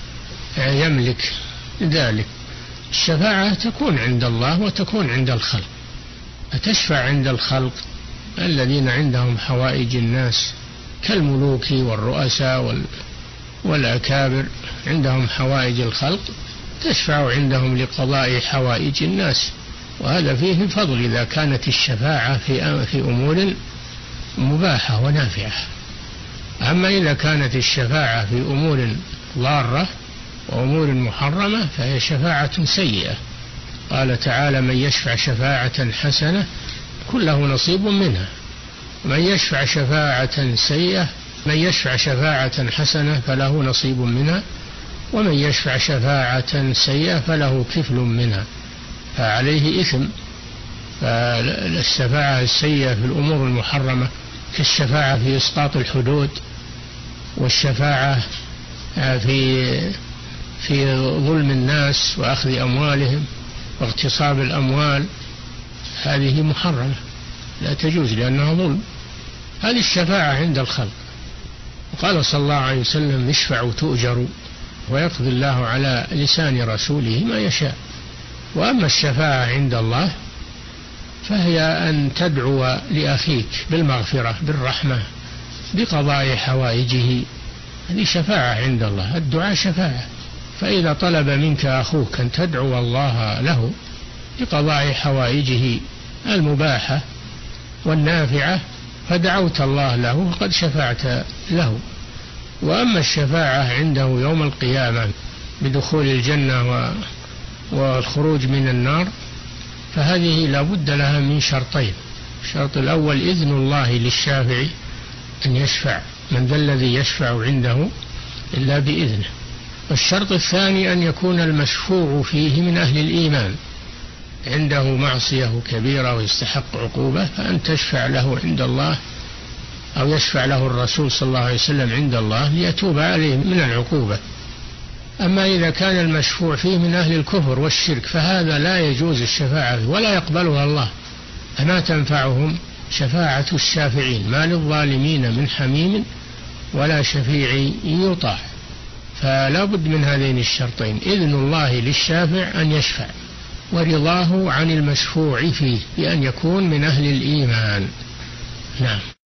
يملك ذلك. الشفاعة تكون عند الله وتكون عند الخلق. أتشفع عند الخلق الذين عندهم حوائج الناس كالملوك والرؤساء والأكابر، عندهم حوائج الخلق، تشفع عندهم لقضاء حوائج الناس، وهذا فيه فضل إذا كانت الشفاعة في أمور مباحة ونافعة. أما إذا كانت الشفاعة في أمور ضارة وأمور محرمة فهي شفاعة سيئة. قال تعالى: من يشفع شفاعة حسنة يكن له نصيب منها، من يشفع شفاعة سيئة، من يشفع شفاعة حسنة فله نصيب منها، ومن يشفع شفاعة سيئة فله كفل منها، فعليه إثم. فالشفاعة السيئة في الأمور المحرمة كالشفاعة في إسقاط الحدود، والشفاعة في ظلم الناس وأخذ أموالهم واغتصاب الأموال، هذه محرمة لا تجوز لأنها ظلم. هذه الشفاعة عند الخلق. وقال صلى الله عليه وسلم: اشفعوا تؤجروا، ويقضي الله على لسان رسوله ما يشاء. وأما الشفاعة عند الله فهي أن تدعو لأخيك بالمغفرة بالرحمة بقضاء حوائجه، هذه شفاعة عند الله. الدعاء شفاعة، فإذا طلب منك أخوك أن تدعو الله له بقضاء حوائجه المباحة والنافعة فدعوت الله له وقد شفعت له. وأما الشفاعة عنده يوم القيامة بدخول الجنة والخروج من النار فهذه لا بد لها من شرطين. الشرط الأول إذن الله للشافع أن يشفع، من ذا الذي يشفع عنده إلا بإذنه. والشرط الثاني أن يكون المشفوع فيه من أهل الإيمان، عنده معصية كبيرة ويستحق عقوبة، فأن تشفع له عند الله أو يشفع له الرسول صلى الله عليه وسلم عند الله ليتوب عليه من العقوبة. أما إذا كان المشفوع فيه من أهل الكفر والشرك فهذا لا يجوز الشفاعة فيه ولا يقبلها الله، فما تنفعهم شفاعة الشافعين، ما للظالمين من حميم ولا شفيع يطاع. فلا بد من هذين الشرطين: إذن الله للشافع أن يشفع، ورضاه عن المشفوع فيه بأن يكون من أهل الإيمان. نعم.